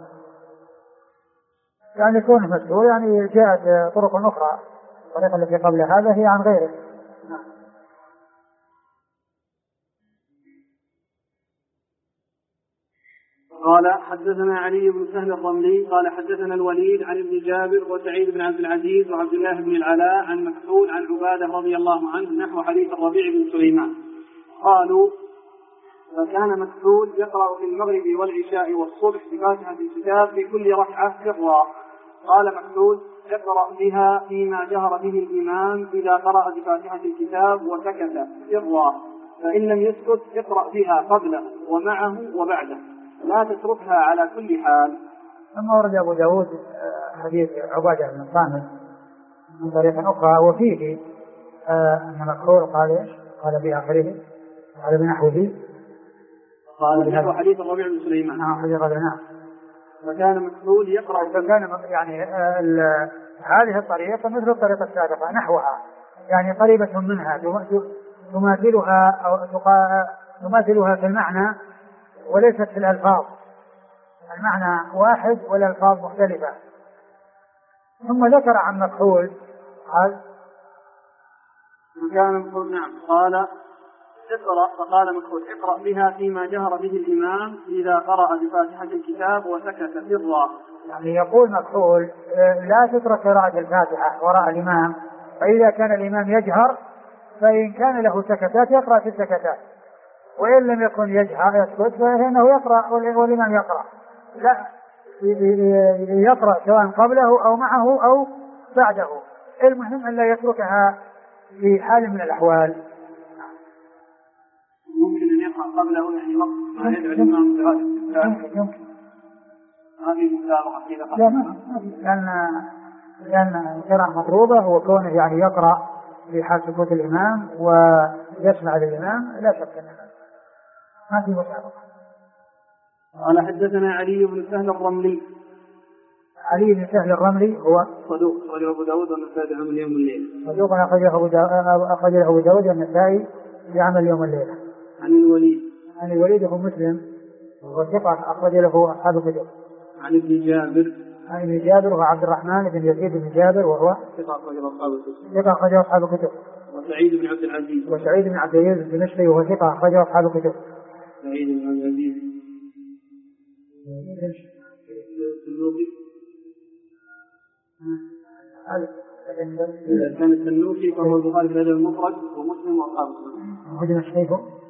يعني يكون مستور يعني جاءت طرق أخرى. الطريقة التي قبل هذا هي عن غيره. قال حدثنا علي بن سهل الرملي قال حدثنا الوليد عن ابن جابر وسعيد بن عبد العزيز وعبد الله بن العلاء عن مكحول عن عبادة رضي الله عنه نحو حديث الربيع بن سليمان. قالوا فكان مكحول يقرأ في المغرب والعشاء والصبح بفاتحة الكتاب في كل ركعة سرا. قال مكحول اقرأ بها فيما جهر به الإمام إذا قرأ بفاتحة الكتاب وسكت سرا، فإن لم يسكت اقرأ بها قبله ومعه وبعده، لا تتركها على كل حال. ثم ورد أبو داود حديث عبادة بن الصامت من طريق أخرى وفيه أن مكحول قال بآخره قال بنحوه قال بنحو حديث الربيع بن سليمان. نعم. فكان مكحول يقرأ فكان يعني هذه الطريقة مثل الطريقة السابقة نحوها يعني قريبة منها تماثلها في المعنى وليست في الألفاظ. المعنى واحد والألفاظ مختلفة. ثم ذكر عن مكحول قال اقرأ فقال مكحول اقرأ بها فيما جهر به الإمام إذا قرأ بفاتحة الكتاب وسكت سرا. يعني يقول مكحول لا تترك قراءة الفاتحة وراء الإمام، فإذا كان الإمام يجهر فإن كان له سكتات يقرأ في السكتات، وإن لم يكن يجهر يسكت فإنه يقرأ والإمام يقرأ، لا يقرأ سواء قبله أو معه أو بعده، المهم أن لا يتركها في حال من الأحوال. ممكن أن يقرأ قبله يعني وقت ما يدعو الإمام يمكن هذه المسابقة لأن القراءة مطلوبة وكونه يعني يقرأ في حال سكوت الإمام ويسمع للإمام لا شك أنه ما في مسابقة. قال حدثنا علي بن سهل الرملي. علي بن سهل الرملي هو صدوق أخرج أبو داود والنسائي عمل يوم الليل. صدوق أخرج أبو داود والنسائي بعمل يوم الليلة. عن الوليد هو مسلم وهو ثقة أخرج له أصحاب الكتب. عن ابن جابر وهو عبد الرحمن بن يزيد بن جابر وهو ثقة أخرج أصحاب الكتب. وسعيد بن عبد العزيز الدمشقي وهو ثقة أخرج أصحاب الكتب. سعيد بن عبد العزيز كان السنوسي فهو البخاري في الأدب المفرد ومسلم وأصحاب السنن. هو دمشقي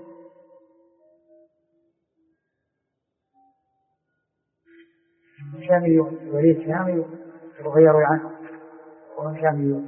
شامي وليد شامي وغيروا عنه وهو شامي.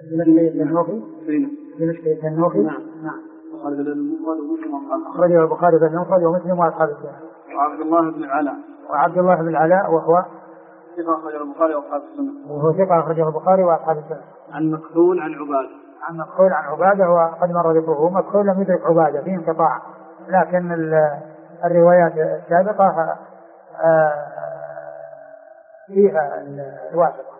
التنوخي. نعم. أخرجه البخاري في المفرد ومسلم وأصحاب السنن. وعبد الله بن العلاء. وعبد الله بن العلاء وهو ثقة أخرجه البخاري وأصحاب السنن. وهو ثقة أخرجه البخاري وأصحاب السنن. عن مكحول عن عبادة. عن مكحول عن عبادة وقد مر ذكره. مكحول لم يدرك عبادة فيه انقطاع، لكن الروايات السابقة فيها الواسطة.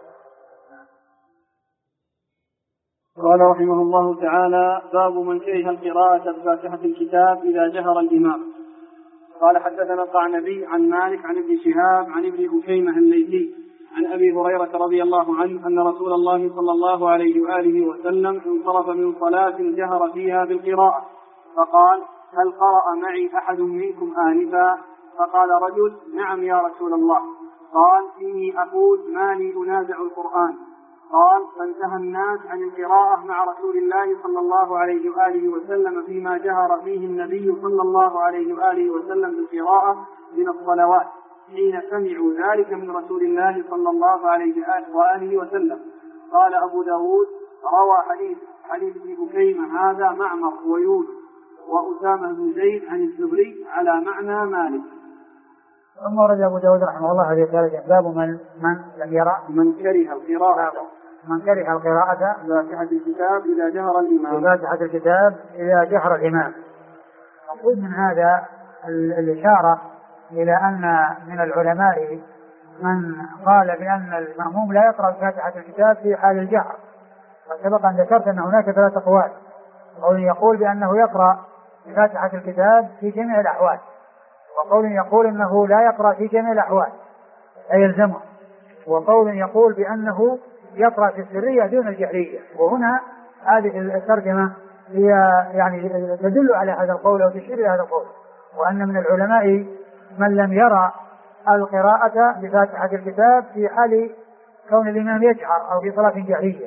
قال رحمه الله تعالى: باب من كره القراءة بفاتحة الكتاب إذا جهر الإمام. قال حدثنا القعنبي عن مالك عن ابن شهاب عن ابن أكيمة الليثي عن أبي هريرة رضي الله عنه أن رسول الله صلى الله عليه وآله وسلم انصرف من صلاة جهر فيها بالقراءة فقال: هل قرأ معي أحد منكم آنفا؟ فقال رجل: نعم يا رسول الله. قال: إني أقول ما لي أنازع القرآن. قال: فانتهى الناس عن القراءة مع رسول الله صلى الله عليه وآله وسلم فيما جهر فيه النبي صلى الله عليه وآله وسلم بالقراءة من الصلوات حين سمعوا ذلك من رسول الله صلى الله عليه وآله وسلم. قال أبو داود: روى حديث ابن أكيمة هذا معمر ويونس وأسامة بن زيد عن الزهري على معنى مالك. ثم ورد أبو داود رحمه الله هذه الثالثة: باب من لم يرى من كره القراءة بفاتحة الكتاب إذا جهر الإمام. بفاتحة الكتاب إذا جهر الإمام. مقصود من هذا الإشارة إلى أن من العلماء من قال بأن المأموم لا يقرأ بفاتحة الكتاب في حال الجهر، وسبق أن ذكرت أن هناك 3 أقوال: قول يقول بأنه يقرأ بفاتحة الكتاب في جميع الأحوال، وقول يقول أنه لا يقرأ في جميع الأحوال أي يلزمه، وقول يقول بأنه يقرأ في السرية دون الجهرية. وهنا هذه الترجمة هي يعني تدل على هذا القول أو تشير إلى هذا القول، وأن من العلماء من لم يرى القراءة بفاتحة الكتاب في حال كون الإمام يجهر أو في صلاة جهرية.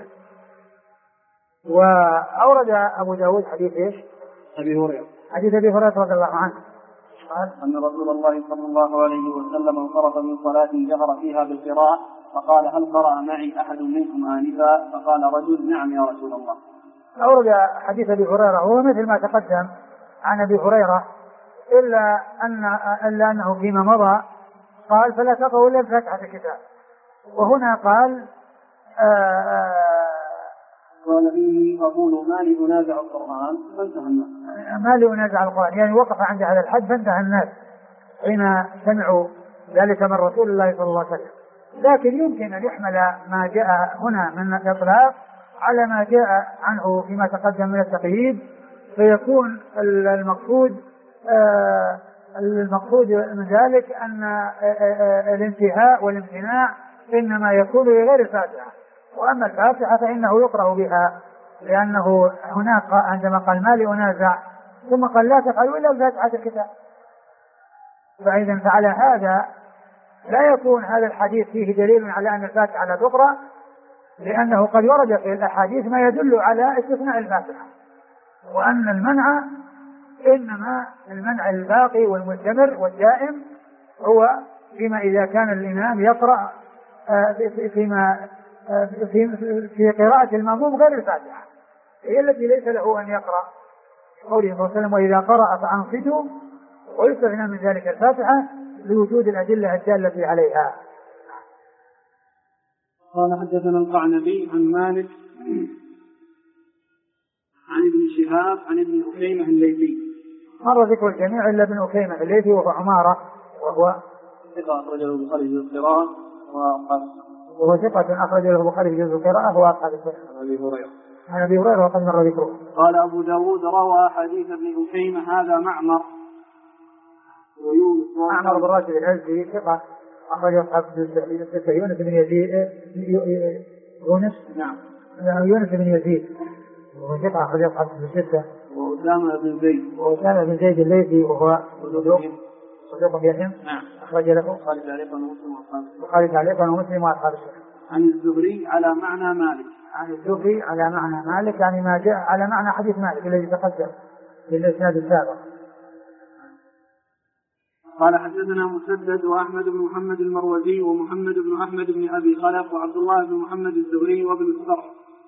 وأورد أبو داود حديث إيش؟ حديث أبي هريرة رضي الله عنه قال أن رسول الله صلى الله عليه وسلم انصرف من صلاة جهر فيها بالقراءة فقال: هل قرأ معي أحد منكم آنفا؟ فقال رجل: نعم يا رسول الله. أورد حديث أبي هريرة هو مثل ما تقدم عن أبي هريرة، إلا أنه فيما مضى قال: فلا تقرأوا إلا بفاتحة الكتاب. وهنا قال قال: إني أقول ما لي أنازع القرآن فانتهى الناس. ما لي أنازع القرآن يعني وقف عند هذا الحد فانتهى الناس حين سمعوا ذلك من رسول الله صلى الله عليه وسلم. لكن يمكن أن يحمل ما جاء هنا من الإطلاق على ما جاء عنه فيما تقدم من التقييد، فيكون المقصود من ذلك أن الانتهاء والامتناع إنما يكون لغير الفاتحة، وأما الفاتحة فإنه يقرأ بها، لأنه هناك عندما قال: ما لي أنازع، ثم قال: لا تفعلوا إلا بفاتحة الكتاب. فإذا فعلى هذا لا يكون هذا الحديث فيه دليل على أن الفاتحة لا تقرأ، لأنه قد ورد في الأحاديث ما يدل على استثناء الفاتحة، وأن المنع إنما المنع الباقي والمستمر والدائم هو فيما إذا كان الإمام يقرأ في قراءة المأموم غير الفاتحة، هي التي ليس له أن يقرأ. قوله صلى الله عليه وسلم: وإذا قرأ فأنصتوا، ويستثنى من ذلك الفاتحة لوجود الأدلة الدالة عليها. قال: حدثنا القعنبي عن مالك عن ابن شهاب عن ابن أكيمة الليثي. مر ذكر الجميع إلا ابن أكيمة الليثي وهو عمارة، وهو ثقة أخرج له البخاري في القراءة وهو ثقة أخرج له البخاري في القراءة وأصحاب السنن. عن أبي هريرة وقد مر ذكره. قال أبو داود: روى حديث ابن أكيمة هذا معمر ويونس. معمر بن راشد الأزدي ثقة أخرج أصحاب الستة. يونس بن يزيد يونس بن يزيد وهو ثقة أخرج أصحاب الستة. وأسامة بن زيد الليثي وهو صدوق يهم. أخرج له البخاري تعليقا ومسلم وأصحاب السنن. عن الزهري على معنى مالك. عن الزهري على معنى مالك يعني ما جاء على معنى حديث مالك الذي تقدم في الإسناد السابق. قال: حدثنا مسدد وأحمد بن محمد المروزي ومحمد بن أحمد بن أبي خلف وعبد الله بن محمد الزهري وابن الصرح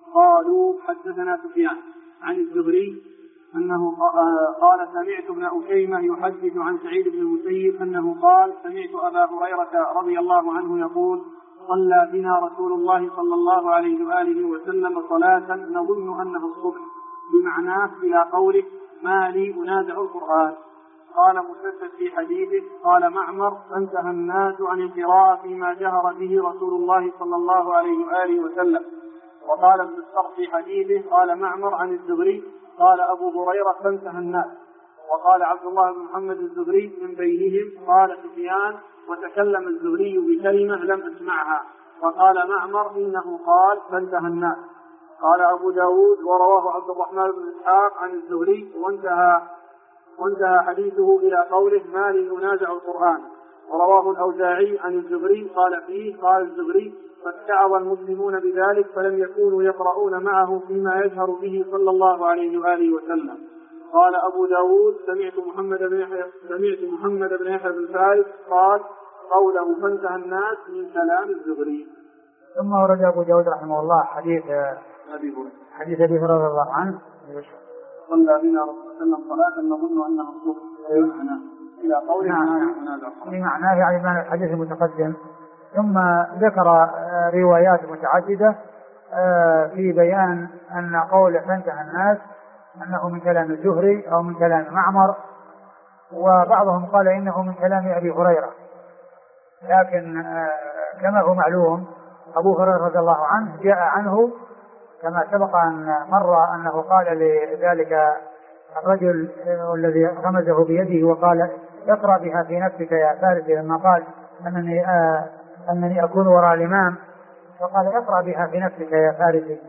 قالوا حدثنا سفيان عن الزهري أنه قال سمعت ابن أشيمة يحدث عن سعيد بن المسيب أنه قال سمعت أبا هريرة رضي الله عنه يقول صلى بنا رسول الله صلى الله عليه وآله وسلم صلاة نظن أنها الصبح بمعناه إلى قوله ما لي أنازع القرآن. قال مسدد في حديثه قال معمر فانتهى الناس عن القراءة فيما جهر به رسول الله صلى الله عليه وآله وسلم. وقال ابن الصرح في حديثه قال معمر عن الزهري قال أبو هريرة فانتهى الناس. وقال عبد الله بن محمد الزهري من بينهم قال سفيان وتكلم الزهري بكلمة لم أسمعها. وقال معمر إنه قال فانتهى الناس. قال أبو داود ورواه عبد الرحمن بن إسحاق عن الزهري وانتهى حديثه إلى قوله ما لي ينازع القرآن. ورواه الأوزاعي عن الزهري قال فيه قال الزهري فاتعظ المسلمون بذلك فلم يكونوا يقرؤون معه فيما يجهر به صلى الله عليه وآله وسلم. قال أبو داود سمعت محمد بن يحيى بن فارس قال قوله فانتهى الناس من كلام الزهري. ثم ورد أبو داود رحمه الله حديث أبي هريرة رضي الله عنه صلى بنا رسول الله صلى الله عليه وسلم صلاة نظن أنها الصبح إلى قوله بمعناه يعني معنى الحديث المتقدم. ثم ذكر روايات متعددة في بيان أن قول فانتهى الناس أنه من كلام الزهري أو من كلام معمر، وبعضهم قال إنه من كلام أبي هريرة. لكن كما هو معلوم أبو هريرة رضي الله عنه جاء عنه كما سبق أن مر أنه قال لذلك الرجل الذي غمزه بيده وقال اقرأ بها في نفسك يا فارس لما قال أنني أكون وراء الإمام، فقال اقرأ بها في نفسك يا فارس.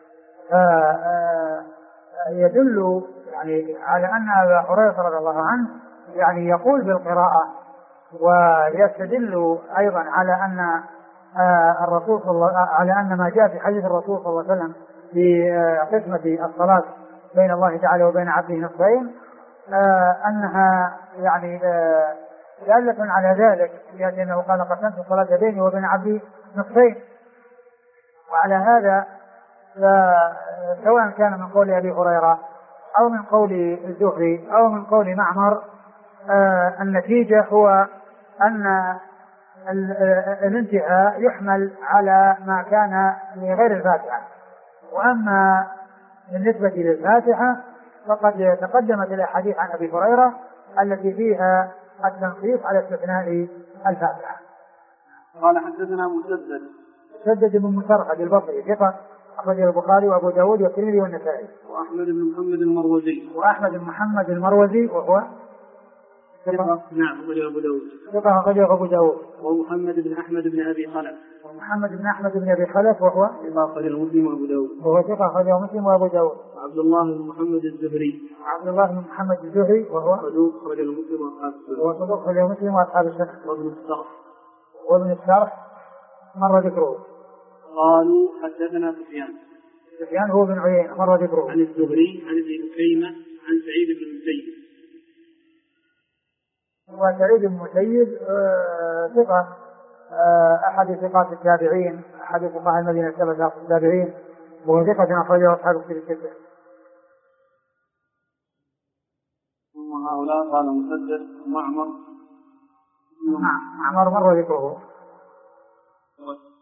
يدل يعني على أن أبا هريرة رضي الله عنه يعني يقول بالقراءة، ويستدل أيضا على أن الرسول على أن ما جاء في حديث الرسول صلى الله عليه وسلم في قسمة الصلاة بين الله تعالى وبين عبده نصفين أنها يعني دالة على ذلك، لأنه قال قسمت الصلاة بيني وبين عبدي نصفين. وعلى هذا سواء كان من قول أبي هريرة أو من قول الزهري أو من قول معمر النتيجة هو أن الانتهاء يحمل على ما كان لغير الفاتحة. وأما بالنسبة للفاتحة فقد تقدمت الأحاديث عن أبي هريرة التي فيها التنصيص على استثناء الفاتحة. قال حدثنا مسدد بن مسرهد البصري ثقة أخرجه البخاري وأبو داود والترمذي والنسائي. وأحمد بن محمد المروزي وهو ثقة نعم أخرجه أبو داود. ثقة أخرجه أبو داود. ومحمد بن أحمد بن أبي خلف وهو ثقة أخرجه مسلم وأبو داود. وهو ثقة أخرجه مسلم وأبو داود. عبد الله بن محمد الزهري وهو صدوق أخرجه مسلم وأصحاب السنة. وهو صدوق أخرجه مسلم وأصحاب السنة. وابن السرح مر ذكره. قالوا حدثنا سفيان هو بن عيينة مر ذكره. عن الزهري عن ابن أشيمة عن سعيد بن المسيب. وسعيد بن المسيب ثقة أحد ثقات التابعين، أحد فقهاء المدينة السبعة التابعين، وهو ثقة أخرجه أصحاب الكتب الستة. ثم هؤلاء قال مسدد معمر مر ذكره.